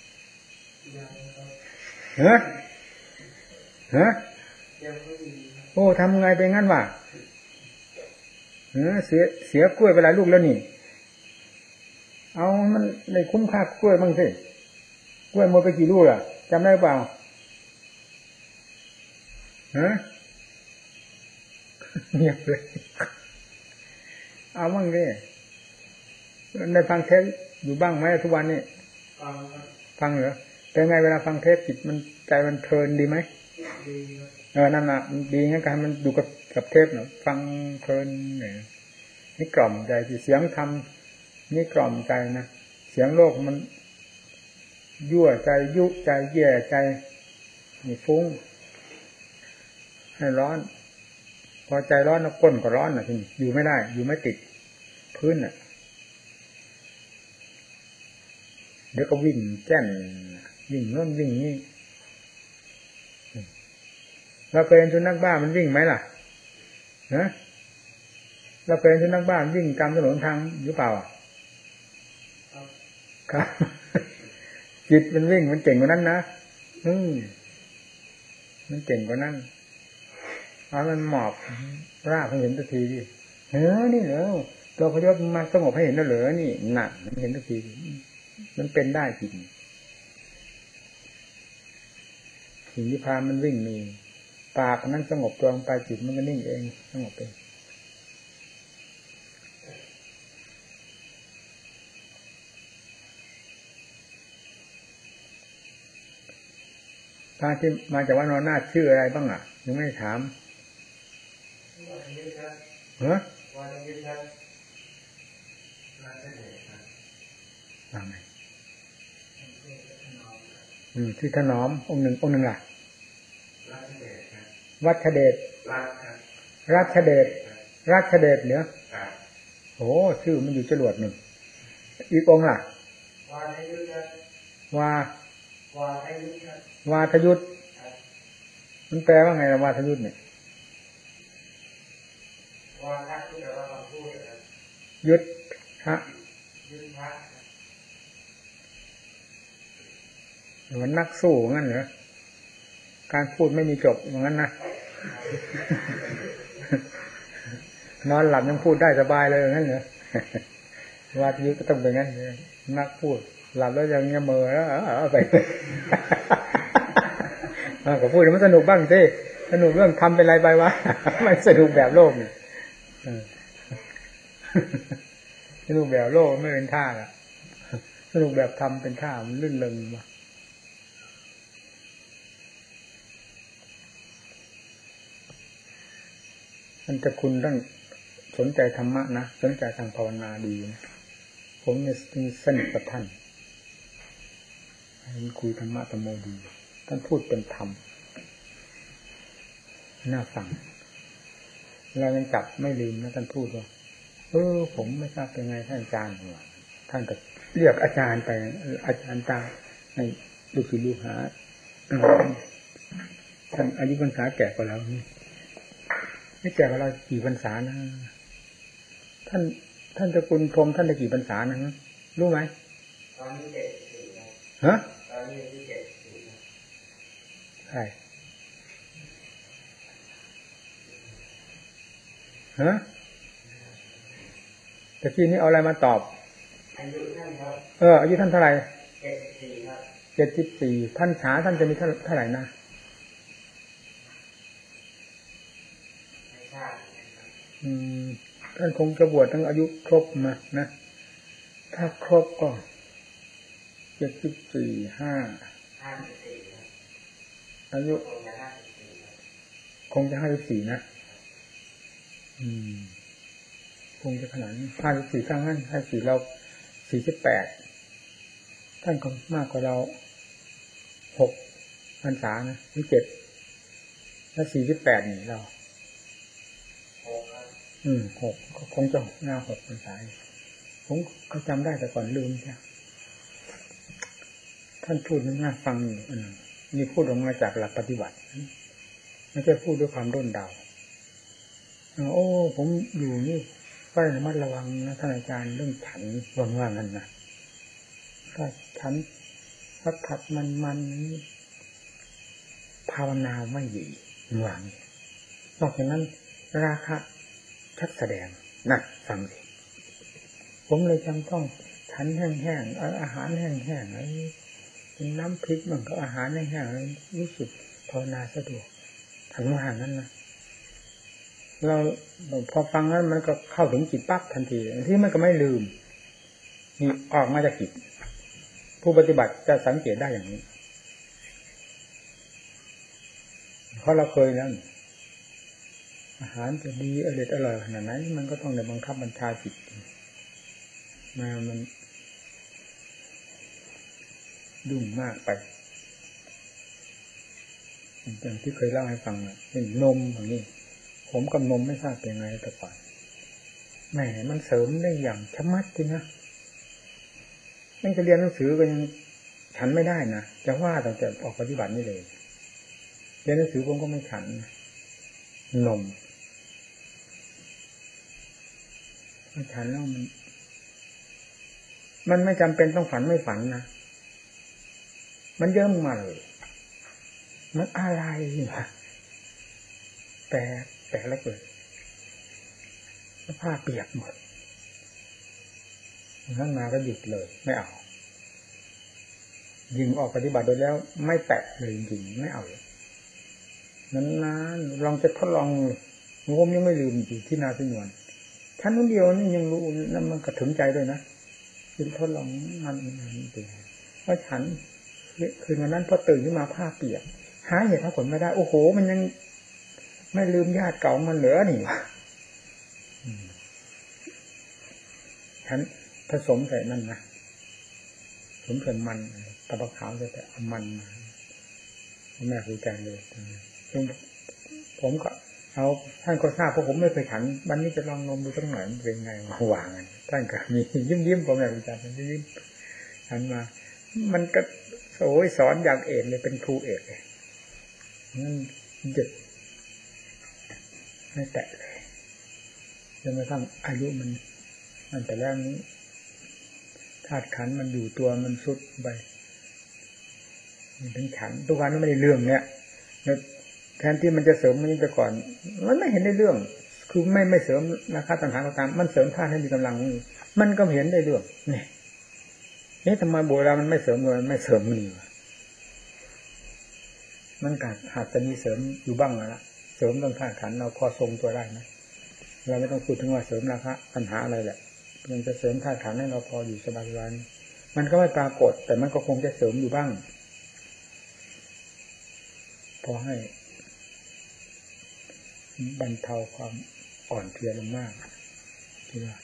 ฮะโอ้ทำไงไปงั้นวะเสียกล้วยไปหลายลูกแล้วนี่เอามันในคุ้มค่ากล้วยบ้างสิกล้วยหมดไปกี่ลูกล่ะจำได้เปล่าฮะเงียบเลยเอาบ้างดิได้ฟังเทปอยู่บ้างไหมทุกวันนี้ฟังเหรอเป็นไงเวลาฟังเทปจิตมันใจมันเพลินดีไหมนั่นน่ะดีงั้นการมันอยู่กับเทปเนาะฟังเพลินเนี่ยนี่กล่อมใจที่เสียงธรรมนี่กล่อมใจนะเสียงโลกมันยั่วใจยุใจแย่ใจนี่ฟุ้งให้ร้อนพอใจร้อนแล้วก้นก็ร้อนน่ะทีนี้อยู่ไม่ได้อยู่ไม่ติดพื้นน่ะเดี๋ยวก็วิ่งแจ้นวิ่งโน่นวิ่งนี่เราเคยเห็นสุนัขบ้ามันวิ่งไหมล่ะนะเราเคยเห็นสุนัขบ้าวิ่งตามถนนทางหรือเปล่าครับจิตมันวิ่งมันเก่งกว่านั้นนะมันเก่งกว่านั้นมันหมอบราบให้เห็นทันทีดินี่เหรอตัวพยศมาสงบให้เห็นแล้วเหรอนี่หนักมันเห็นทันทีมันเป็นได้จริงสิ่งที่พามันวิ่งมีปากนั้นสงบตัวลงไปจิตมันก็นิ่งเองสงบเองพระที่มาจากวัดนอนนาถชื่ออะไรบ้างอ่ะยังไม่ถามเหรอว่าไงที่ถนอมองค์หนึ่งล่ะวัชเดชรัชเดชเนี่ยโอ้ชื่อมันอยู่จรวดหนึ่งอีกองค์ล่ะวาทยุทธมันแปลว่าไงวาทยุทธเนี่ยยุทธฮะเหมือนนักสู้งั้นเหรอการพูดไม่มีจบอย่างนั้นนะนอนหลับยังพูดได้สบายเลยงั้นเหรอวาทยุทธก็ต้องเป็นงั้นนักพูดหลับแล้วยังเงี้ยเมอแล้วไปก็พูดมันสนุกบ้างสิสนุกเรื่องทำเป็นไรไปวะไม่สนุกแบบโลกสนุกแบบโลกไม่เป็นท่าละสนุกแบบทำเป็นท่ามันลื่นเริงมามันจะคุณต้องสนใจธรรมะนะสนใจทางภาวนาดีนะผมเนี่ยสนิทกับท่านคุยธรรมะธรรมโมดีท่านพูดเป็นธรรมน่าฟังเรายังจับไม่ลืมนะท่านพูดว่าผมไม่ทราบเป็นไงท่านอาจารย์ท่านก็เรียกอาจารย์ไปอาจารย์ตาในลูกศิษย์ลูกหาท่านอายุพรรษาแก่กว่าเราไม่แก่กว่าเรากี่พรรษานะท่านเจ้าคุณพรหมท่านได้กี่พรรษานะรู้ไหมตอนนี้74ฮะตอนนี้74ใช่ฮะแต่ทีนี้เอาอะไรมาตอบอายุท่านครับอายุท่านเท่าไหร่74ครับ74พรรษาท่านจะมีเท่าไหร่นะไม่ทราบท่านคงจะบวชทั้งอายุครบมานะถ้าครบก็74 54อายุคงจะ54นะคงจะขนาดนี้54ข้างนั้น54เรา48ท่านก็มากกว่าเรา6พรรษานะหรือ7แล้ว48นี่เรา6ก็คงจะหน้า6พรรษาผมก็จำได้แต่ก่อนลืมใช่ท่านพูดน่าฟังอยู่นี่พูดออกมาจากหลักปฏิบัติไม่ใช่พูดด้วยความร่นเดาผมอยู่นี่ก็ระมัดระวังนะท่านอาจารย์เรื่องฉันว่างั้นนะถ้าฉันพัดมันภาวนาไม่ดีหวังนอกจากนั้นราคะชัดแสดงนะฟังดิผมเลยจำต้องฉันแห้งๆอาหารแห้งๆกินน้ำพริกมันก็อาหารแห้งๆรู้สึกภาวนาสะดวกถังว่านั้นนะเราพอฟังนั้นมันก็เข้าถึงจิตปั๊บทันทีที่มันก็ไม่ลืมนี่ออกมาจากจิตผู้ปฏิบัติจะสังเกตได้อย่างนี้เพราะเราเคยแล้วอาหารจะดีอร่อยขนาดไหนมันก็ต้องได้บังคับบัญชาจิตมันยุ่งมากไปอย่างที่เคยเล่าให้ฟังเป็นนมอย่างนี้ผมกับนมไม่ทราบเป็นไงแต่ก่อนแหมมันเสริมได้อย่างชะมัดจริงนะไม่จะเรียนหนังสือก็ยังฉันไม่ได้นะจะว่าแต่ออกปฏิบัตินี่เลยเรียนหนังสือผมก็ไม่ฉันนมไม่ฉันแล้วมันไม่จำเป็นต้องฝันไม่ฝันนะมันเยอะมาเลยมันอะไรนะแปลกแล้วเกิดผ้าเปียกหมดนั่นมาก็หยุดเลยไม่เอายิงออกปฏิบัติโดยแล้วไม่แตะเลยจริงๆไม่เอานานๆลองจะทดลองผมยังไม่ลืมอยู่ที่นาสนวนชั้นนู้นเดียวนี่ยังรู้นั่นมันกระถึงใจด้วยนะคือทดลองมันเป็นเพราะฉันคืนวันนั้นพอตื่นขึ้นมาผ้าเปียกหาเหตุผลไม่ได้โอ้โหมันยังไม่ลืมญาติเก่ามันเหลือนี่ฉันผสมใส่นั่นนะผมเพิ่มมันตะบะขาวแต่เอามันมาแม่คุยกันเลยผมก็เอาท่านก็ทราบเพราะผมไม่เคยฉันวันนี้จะลองนมดูสักหน่อยเป็นไงวางกันท่านก็มียิ้มผมแม่คุยกันยิ้มฉันมามันก็โอ้ยสอนอย่างเอกเลยเป็นครูเอกเลยนั่นหยุดไม่แตะเลยจนกระทั่งอายุมันแต่แรกนี้ธาตุขันธ์มันอยู่ตัวมันสุดไปมันถึงขันธ์ทุกวันนี้ไม่ได้เรื่องเนี่ยแทนที่มันจะเสริมมันแต่ก่อนมันไม่เห็นได้เรื่องคือไม่เสริมนะครับตัณหาก็ตามมันเสริมธาตุให้มีกำลังมันก็เห็นได้เรื่องนี่ทำไมโบราณมันไม่เสริมเลยมันไม่เสริมนี่มันอาจจะมีเสริมอยู่บ้างละเสริมเรื่องธาตุขันธ์เราพอทรงตัวได้นะเราไม่ต้องพูดถึงว่าเสริมราคะปัญหาอะไรแหละมันจะเสริมธาตุขันธ์ให้เราพออยู่สบายๆมันก็ไม่ปรากฏแต่มันก็คงจะเสริมอยู่บ้างพอให้บรรเทาความอ่อนเพลียลงมากที่ว่า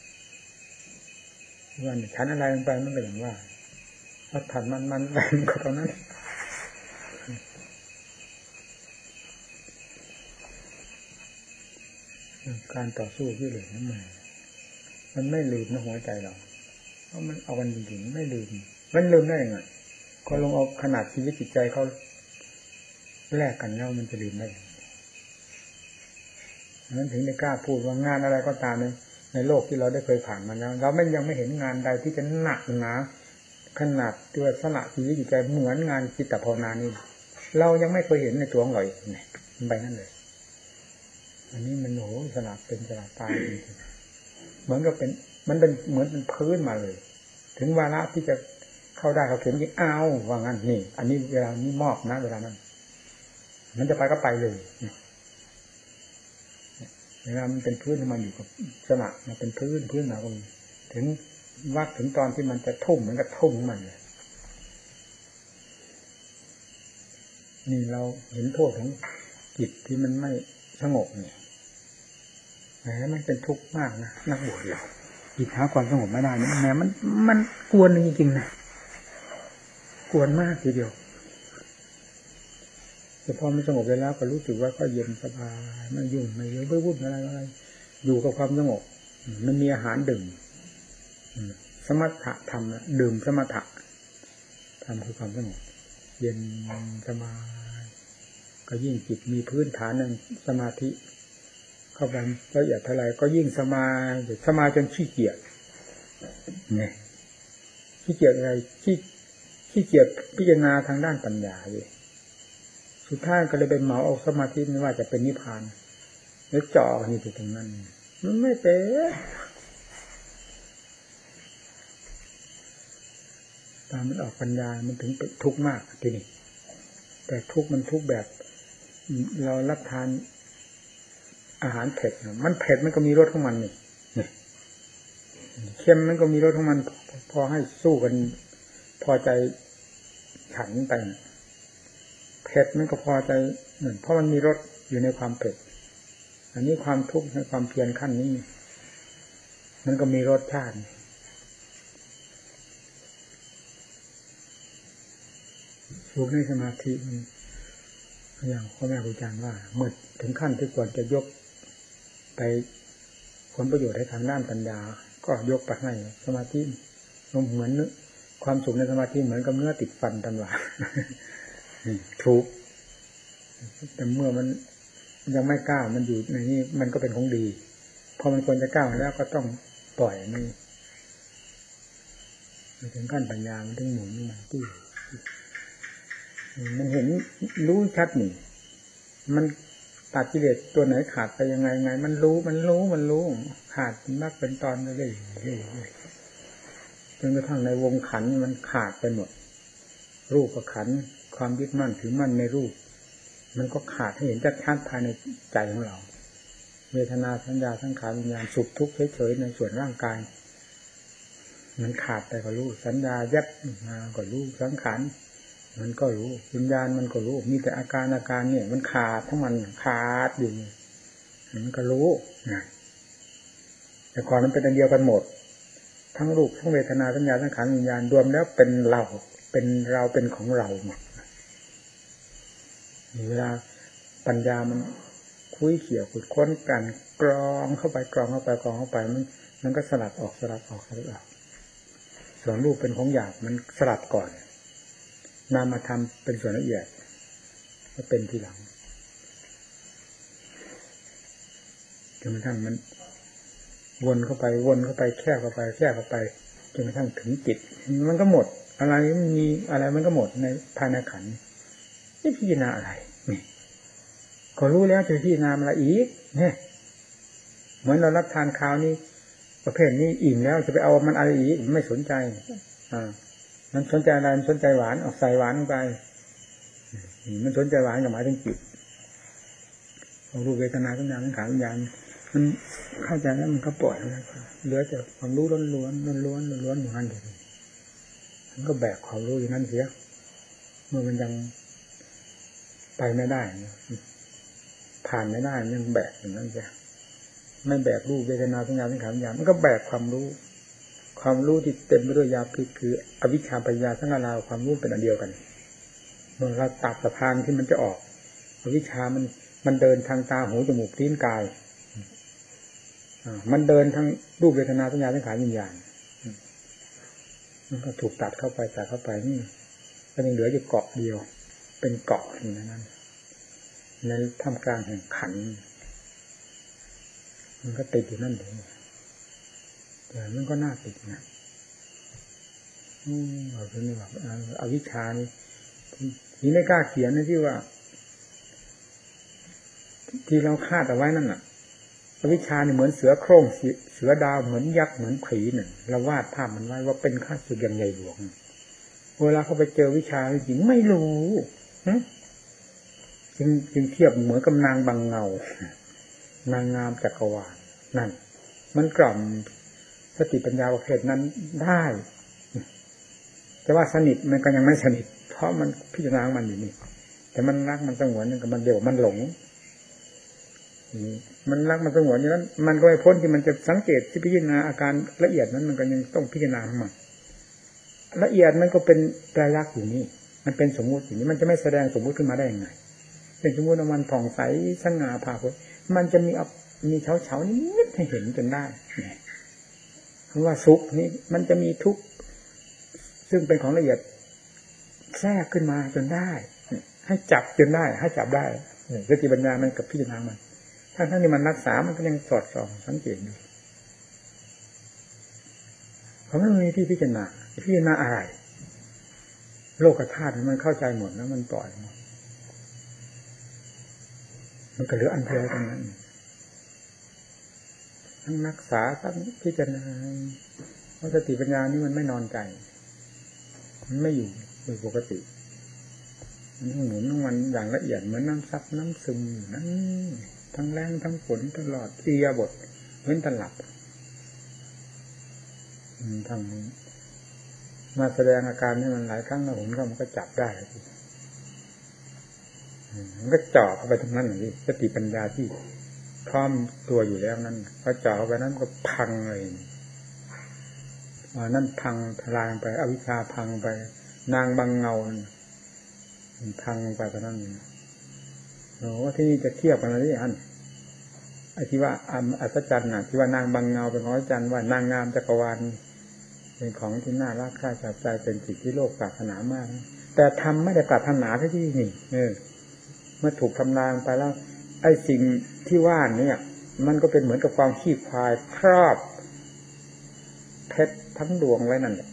ฉันอะไรลงไปมันก็อย่างว่าถ้าถัดมันอะไรมันก็ตอนนั้นการต่อสู้ที่เหลือนั่นมันไม่ลืมในหัวใจเราเพราะมันเอากันจริงๆไม่ลืมมันลืมได้ยังไงก็ลงเอาขนาดชีวิตจิตใจเขาแลกกันแล้วมันจะลืมได้นั้นถึงได้กล้าพูดว่างานอะไรก็ตามในโลกที่เราได้เคยผ่านมาแล้วเรายังไม่เห็นงานใดที่จะหนักหนาขนาดตัวสละชีวิตจิตใจเหมือนงานจิตภาวนานี่เรายังไม่เคยเห็นในตัวของเราเนี่ยมันไปนั่นเลยอันนี้มันโหสลับเป็นสลับตายจริงๆเหมือนกับมันเป็นเหมือนเป็นพื้นมาเลยถึงวาระที่จะเข้าได้เขาเข็มยิ่งเอาว่างั้นนี่อันนี้เวลานี้มอบนะเวลานั้นมันจะไปก็ไปเลยเวลามันเป็นพื้นมันอยู่กับสลักมันเป็นพื้นมาก็มีถึงวักถึงตอนที่มันจะทุ่มมันก็ทุ่มมันเลยนี่เราเห็นโทษของจิตที่มันไม่สงบเนี่ยแหมมันเป็นทุกข์มากนะนักบวชเราจิตหาความสงบไม่ได้นี่แหมมันกวนจริงๆนะกวนมากทีเดียวแต่พอมันสงบไปแล้วก็รู้สึกว่าก็เย็นสบายไม่ยุ่งไม่เยอะไม่วุ่นอะไรอยู่กับความสงบมันมีอาหารดื่มสมถะธรรมดื่มสมถะธรรมคือความสงบเย็นสบายก็ยิ่งจิตมีพื้นฐานในสมาธิเข้าไปละเอียดเท่าไรก็ยิ่งสมาจนขี้เกียจเนี่ยขี้เกียจอะไรขี้เกียจพิจารณาทางด้านปัญญาเลยสุดท้ายก็เลยเป็นเหมาเอาสมาธิไม่ว่าจะเป็นนิพพานแล้วจ่อนี่ถึงตรงนั้นมันไม่เป็นตมันออกปัญญามันถึงทุกข์มากทีนี้แต่ทุกข์มันทุกข์แบบเรารับทานอาหารเผ็ดมันเผ็ดมันก็มีรสของมันนี่เค็มมันก็มีรสของมันพอให้สู้กันพอใจฉันไปเผ็ดมันก็พอใจเพราะมันมีรสอยู่ในความเผ็ดอันนี้ความทุกข์ในความเพียรขั้นนี้มันก็มีรสชาติสุขในสมาธิอย่างพ่อแม่ครูอาจารย์ว่าเมื่อถึงขั้นที่ควรจะยกไปผลประโยชน์ให้ทางด้านปัญญาก็ยกไปให้สมาธิเหมือนความสุขในสมาธิเหมือนกับเนื้อติดฟันตำราถูกแต่เมื่อมันยังไม่ก้าวมันอยู่ในนี้มันก็เป็นของดีพอมันควรจะก้าวแล้วก็ต้องปล่อยมันถึงขั้นปัญญามันถึงหมุนมันที่มันเห็นรู้ชัดนี่มันตัดกิเลสตัวไหนขาดไปยังไงมันรู้ขาดมากเป็นตอนเรื่อยๆจนกระทั่งในวงขันมันขาดไปหมดรูปกับขันความยึดมั่นถือมั่นในรูปมันก็ขาดให้เห็นชัดๆภายในใจของเราเวทนาสัญญาสังขารวิญญาณสุขทุกข์เฉยๆในส่วนร่างกายมันขาดไปก็รู้สัญญายับมาก็รู้สังขารมันก็รู้วิญญาณมันก็รู้มีแต่อาการเนี่ยมันขาดทั้งมันขาดอยู่มันก็รู้นะแต่ก่อนมันเป็นอันเดียวกันหมดทั้งรูปทั้งเวทนาสัญญาสังขารวิญญาณรวมแล้วเป็นเราเป็นของเราหมดเวลาปัญญามันคุยเขี่ยขุดค้นกันกรองเข้าไปมันก็สลัดออกส่วนรูปเป็นของหยาบมันสลัดก่อนนามธรรมเป็นส่วนละเอียดก็เป็นทีหลังจนกระทั่งมันวนเข้าไปแคบเข้าไปจนกระทั่งถึงจิตมันก็หมดอะไรมันมีอะไรมันก็หมดในภายในขันธ์นี่พิจารณาอะไรนี่ก็รู้แล้วจะพิจารณาอะไรอีกเนี่ยเหมือนเรารับทานข้าวนี่ประเภทนี้อิ่มแล้วจะไปเอามันอะไรอีกไม่สนใจมันสนใจอะไรมันสนใจหวานเอาใส่หวานลงไปมันสนใจหวานกับหมายถึงจิตรูปเวทนาสัญญาสังขารวิญญาณมันเข้าใจแล้วมันก็ปล่อยแล้วเหลือแต่ความรู้ล้วนๆอย่างนั้นเองมันก็แบกความรู้อย่างนั้นเสียเมื่อมันยังไปไม่ได้ผ่านไม่ได้ยังแบกอย่างนั้นเสียไม่แบกรูปเวทนาสัญญาสังขารวิญญาณมันก็แบกความรู้ที่เต็มไปด้วยยาพิษคืออวิชชาปัญญาทั้งหลายความรู้เป็นอันเดียวกันเมื่อเราตัดสะพานที่มันจะออกอวิชชามันเดินทางตาหูจมูกลิ้นกายมันเดินทั้งรูปเวทนาสัญญาสังขารวิญญาณมันก็ถูกตัดเข้าไปนี่ก็ยังเหลืออยู่เกาะเดียวเป็นเกาะอย่างนั้นในท่ามกลางแห่งขันมันก็ติดอยู่นั่นเองแต่มันก็น่าติดนะเราเป็นแบบอวิชชานี่ไม่กล้าเขียนนะที่ว่าที่เราคาดเอาไว้นั่นน่ะอวิชชาเนี่ยเหมือนเสือโคร่งเสือดาวเหมือนยักษ์เหมือนผีเนี่ยเราวาดภาพมันไว้ว่าเป็นข้าศึกอย่างใหญ่หลวงเวลาเขาไปเจอวิชาจริงไม่รู้จึงเทียบเหมือนกับนางบางเงานางงามจักรวาลนั่นมันกล่อมสติปัญญาประเภทนั้นได้แต่ว่าสนิทมันก็ยังไม่สนิทเพราะมันพิจารณามันอยู่นี่แต่มันรักมันสงวนกับมันเดี๋ยวมันหลงมันรักมันสงวนอย่างนั้นมันก็ไม่พ้นที่มันจะสังเกตที่พิจารณาอาการละเอียดนั้นมันก็ยังต้องพิจารณาของมันละเอียดมันก็เป็นไตรลักษณ์อยู่นี่มันเป็นสมมุติอยู่นี่มันจะไม่แสดงสมมุติขึ้นมาได้ยังไงเป็นสมมุติมันผ่องใสสง่าผ่าเผยมันจะมีเฉาๆนิดให้เห็นจนได้เพราะว่าสุขนี่มันจะมีทุกข์ซึ่งเป็นของละเอียดแทรกขึ้นมาจนได้ให้จับจนได้ให้จับได้สติปัญญามันกับพิจารณามันทั้งที่มันรักษามันก็ยังสอดส่องสังเกตดูเพราะมันมีที่พิจารณาอะไรโลกธาตุมันเข้าใจหมดแล้วมันปล่อยมันก็เหลืออันเดียวกันนั้นทั้งรักษาทั้งพิจารณาเพราะสติปัญญานี่มันไม่นอนใจมันไม่อยู่โดยปกติมันหมุนทั้งวันอย่างละเอียดเหมือนน้ำซับน้ำซึมอยู่นั้นทั้งแรงทั้งฝนตลอดอิริยาบถเว้นแต่หลับทั้งมาแสดงอาการนี่มันหลายครั้งแล้วผมก็มันก็จับได้มันก็จ่อเข้าไปตรงนั้นอย่างนี้สติปัญญาที่พร้อมตัวอยู่แล้วนั้นพอจ่อเข้าไปนั้นก็พังเลยนั่นพังทลายไปอวิชชาพังไปนางบังเงามันพังไปตอนนั้นโอ้ที่นี่จะเทียบกันอะไรอันไอ้ที่ว่าอัศจรรย์น่ะที่ว่านางบังเงาเป็นอัศจรรย์ว่านางงามจักรวาลเป็นของที่น่ารักน่าจับใจเป็นสิ่งที่โลกปรารถนามากแต่ทำไม่ได้ปรารถนาที่นี่เมื่อถูกทำลายไปแล้วไอ้สิ่งที่ว่าเนี่ยมันก็เป็นเหมือนกับความขี้ควายครอบเพชรทั้งดวงไว้นั่นแหละ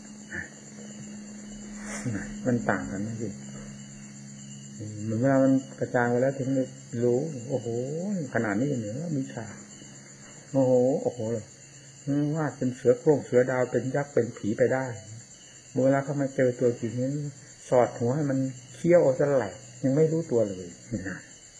มันต่างกันนะพี่เหมือนเวลามันกระจายไปแล้วถึงได้รู้โอ้โหขนาดนี้เหนือวิชาโอ้โหเลยว่าเป็นเสือโคร่งเสือดาวเป็นยักษ์เป็นผีไปได้เวลาเขามาเจอตัวจริงนี้สอดหัวให้มันเคี้ยวเอาซะไหลยังไม่รู้ตัวเลยนะ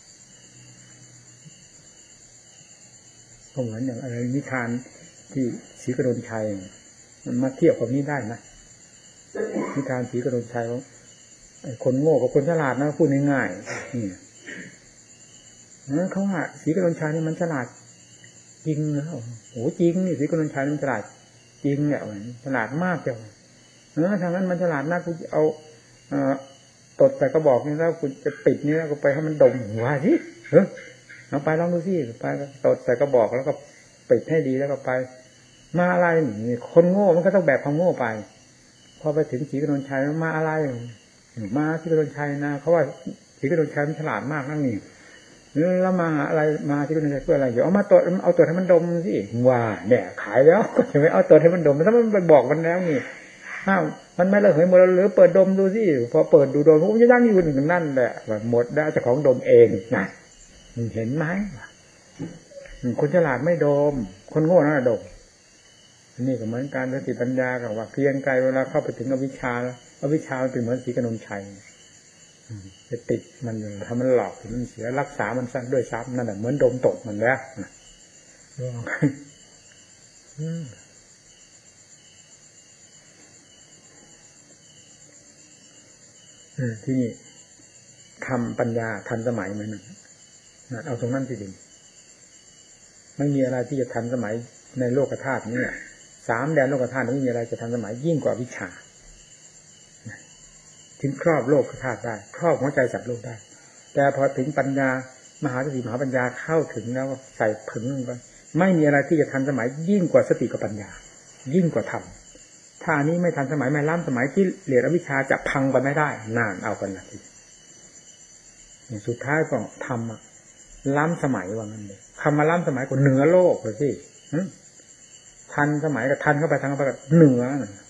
ก็เหมือนอย่างอะไรนิทานที่ศรีกระโดนชัยมันมาเทียบกับนี้ได้นะนิทานศรีกระโดนชัยว่าคนโง่กับคนฉลาดนะพูดง่ายๆนี่นั่นเขาว่าศรีกระโดนชัยนี่มันฉลาดจริงนะโอ้จริงนี่ศรีกระโดนชัยมันฉลาดจริงเนี่ยฉลาดมากเจ้าทางนั้นมันฉลาดมากกูเอาตดใส่กระบอกนี่แล้วกูจะปิดนี่แล้วก็ไปให้มันดมหัวสิเอาไปลองดูสิไปตดใส่กระบอกแล้วก็ปิดให้ดีแล้วก็ไปมาอะไรนี่คนโง่มันก็ต้องแบกความโง่ไปพอไปถึงศรีกระโดนชัยมาอะไรมาศรีกระโดนชัยนะเขาว่าศรีกระโดนชัยมันฉลาดมากนั่นนี่แล้วมาอะไรมาศรีกระโดนชัยเพื่ออะไรเดี๋ยวเอามาตดเอาตดให้มันดมสิว่าเนี่ยขายแล้วก็จะไม่เอาตดให้มันดมถ้ามันไปบอกมันแล้วนี่มันไม่ระเหยหมดหรือเปิดดมดูสิพอเปิดดูดมมันจะนั่งอยู่หนึ่งนั่นแหละหมดได้เจ้าของดมเองนะเห็นไหมคนฉลาดไม่ดมคนโง่น่ะดมนี่ก็เหมือนการสติปัญญากับว่าเพียงไกลเวลาเข้าไปถึงอวิชชาแล้วอวิชชาเป็นเหมือนศรีกระโดนชัยจะติดมันทำมันหลอกมันเสียรักษามันซะด้วยซ้ำนั่นแหละเหมือนดมตกมันแล้วที่นี่ทำปัญญาทันสมัยมันเอาตรงนั้นสิดิไม่มีอะไรที่จะทันสมัยในโลกธาตุนี้3 แดนโลกธาตุไม่มีอะไรจะทันสมัยยิ่งกว่าวิชาถึงครอบโลกธาตุได้ครอบหัวใจสัตว์โลกได้แต่พอถึงปัญญามหาสติมหาปัญญาเข้าถึงแล้วใส่ผึ่งไปไม่มีอะไรที่จะทันสมัยยิ่งกว่าสติกับปัญญายิ่งกว่าธรรมถ้านี้ไม่ทันสมัยไม่ล้ำสมัยที่เหลืออวิชชาจะพังไปไม่ได้นานเอากันนะทีสุดท้ายก็ทำล้ำสมัยว่างั้นเลยคำมาล้ำสมัยก็เหนือโลกเลยสิทันสมัยก็ทันเข้าไปทางเข้าไปก็เหนือ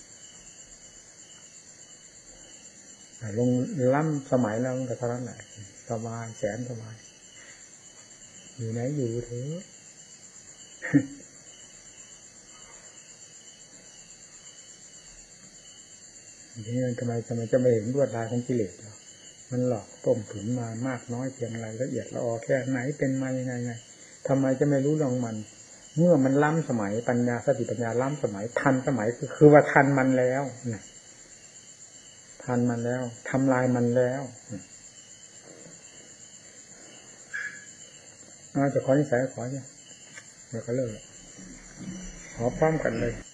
ลงล้ำสมัยแล้วก็เท่านั้นแหละสบายแสนสบายอยู่ไหนอยู่เถอะทีนี้ทำไมจะไม่เห็นลวดลายของกิเลสมันหลอกต้มตุ๋นมามากน้อยเพียงไรละเอียดละออแค่ไหนเป็นมายังไงทำไมจะไม่รู้เรื่องมันเมื่อมันล้ำสมัยปัญญาสติปัญญาล้ำสมัยทันสมัยคือว่าทันมันแล้วนะทันมันแล้วทำลายมันแล้วจะขอนิสัยขอเนี่ยเดี๋ยวก็เลิกขอพร้อมกันเลย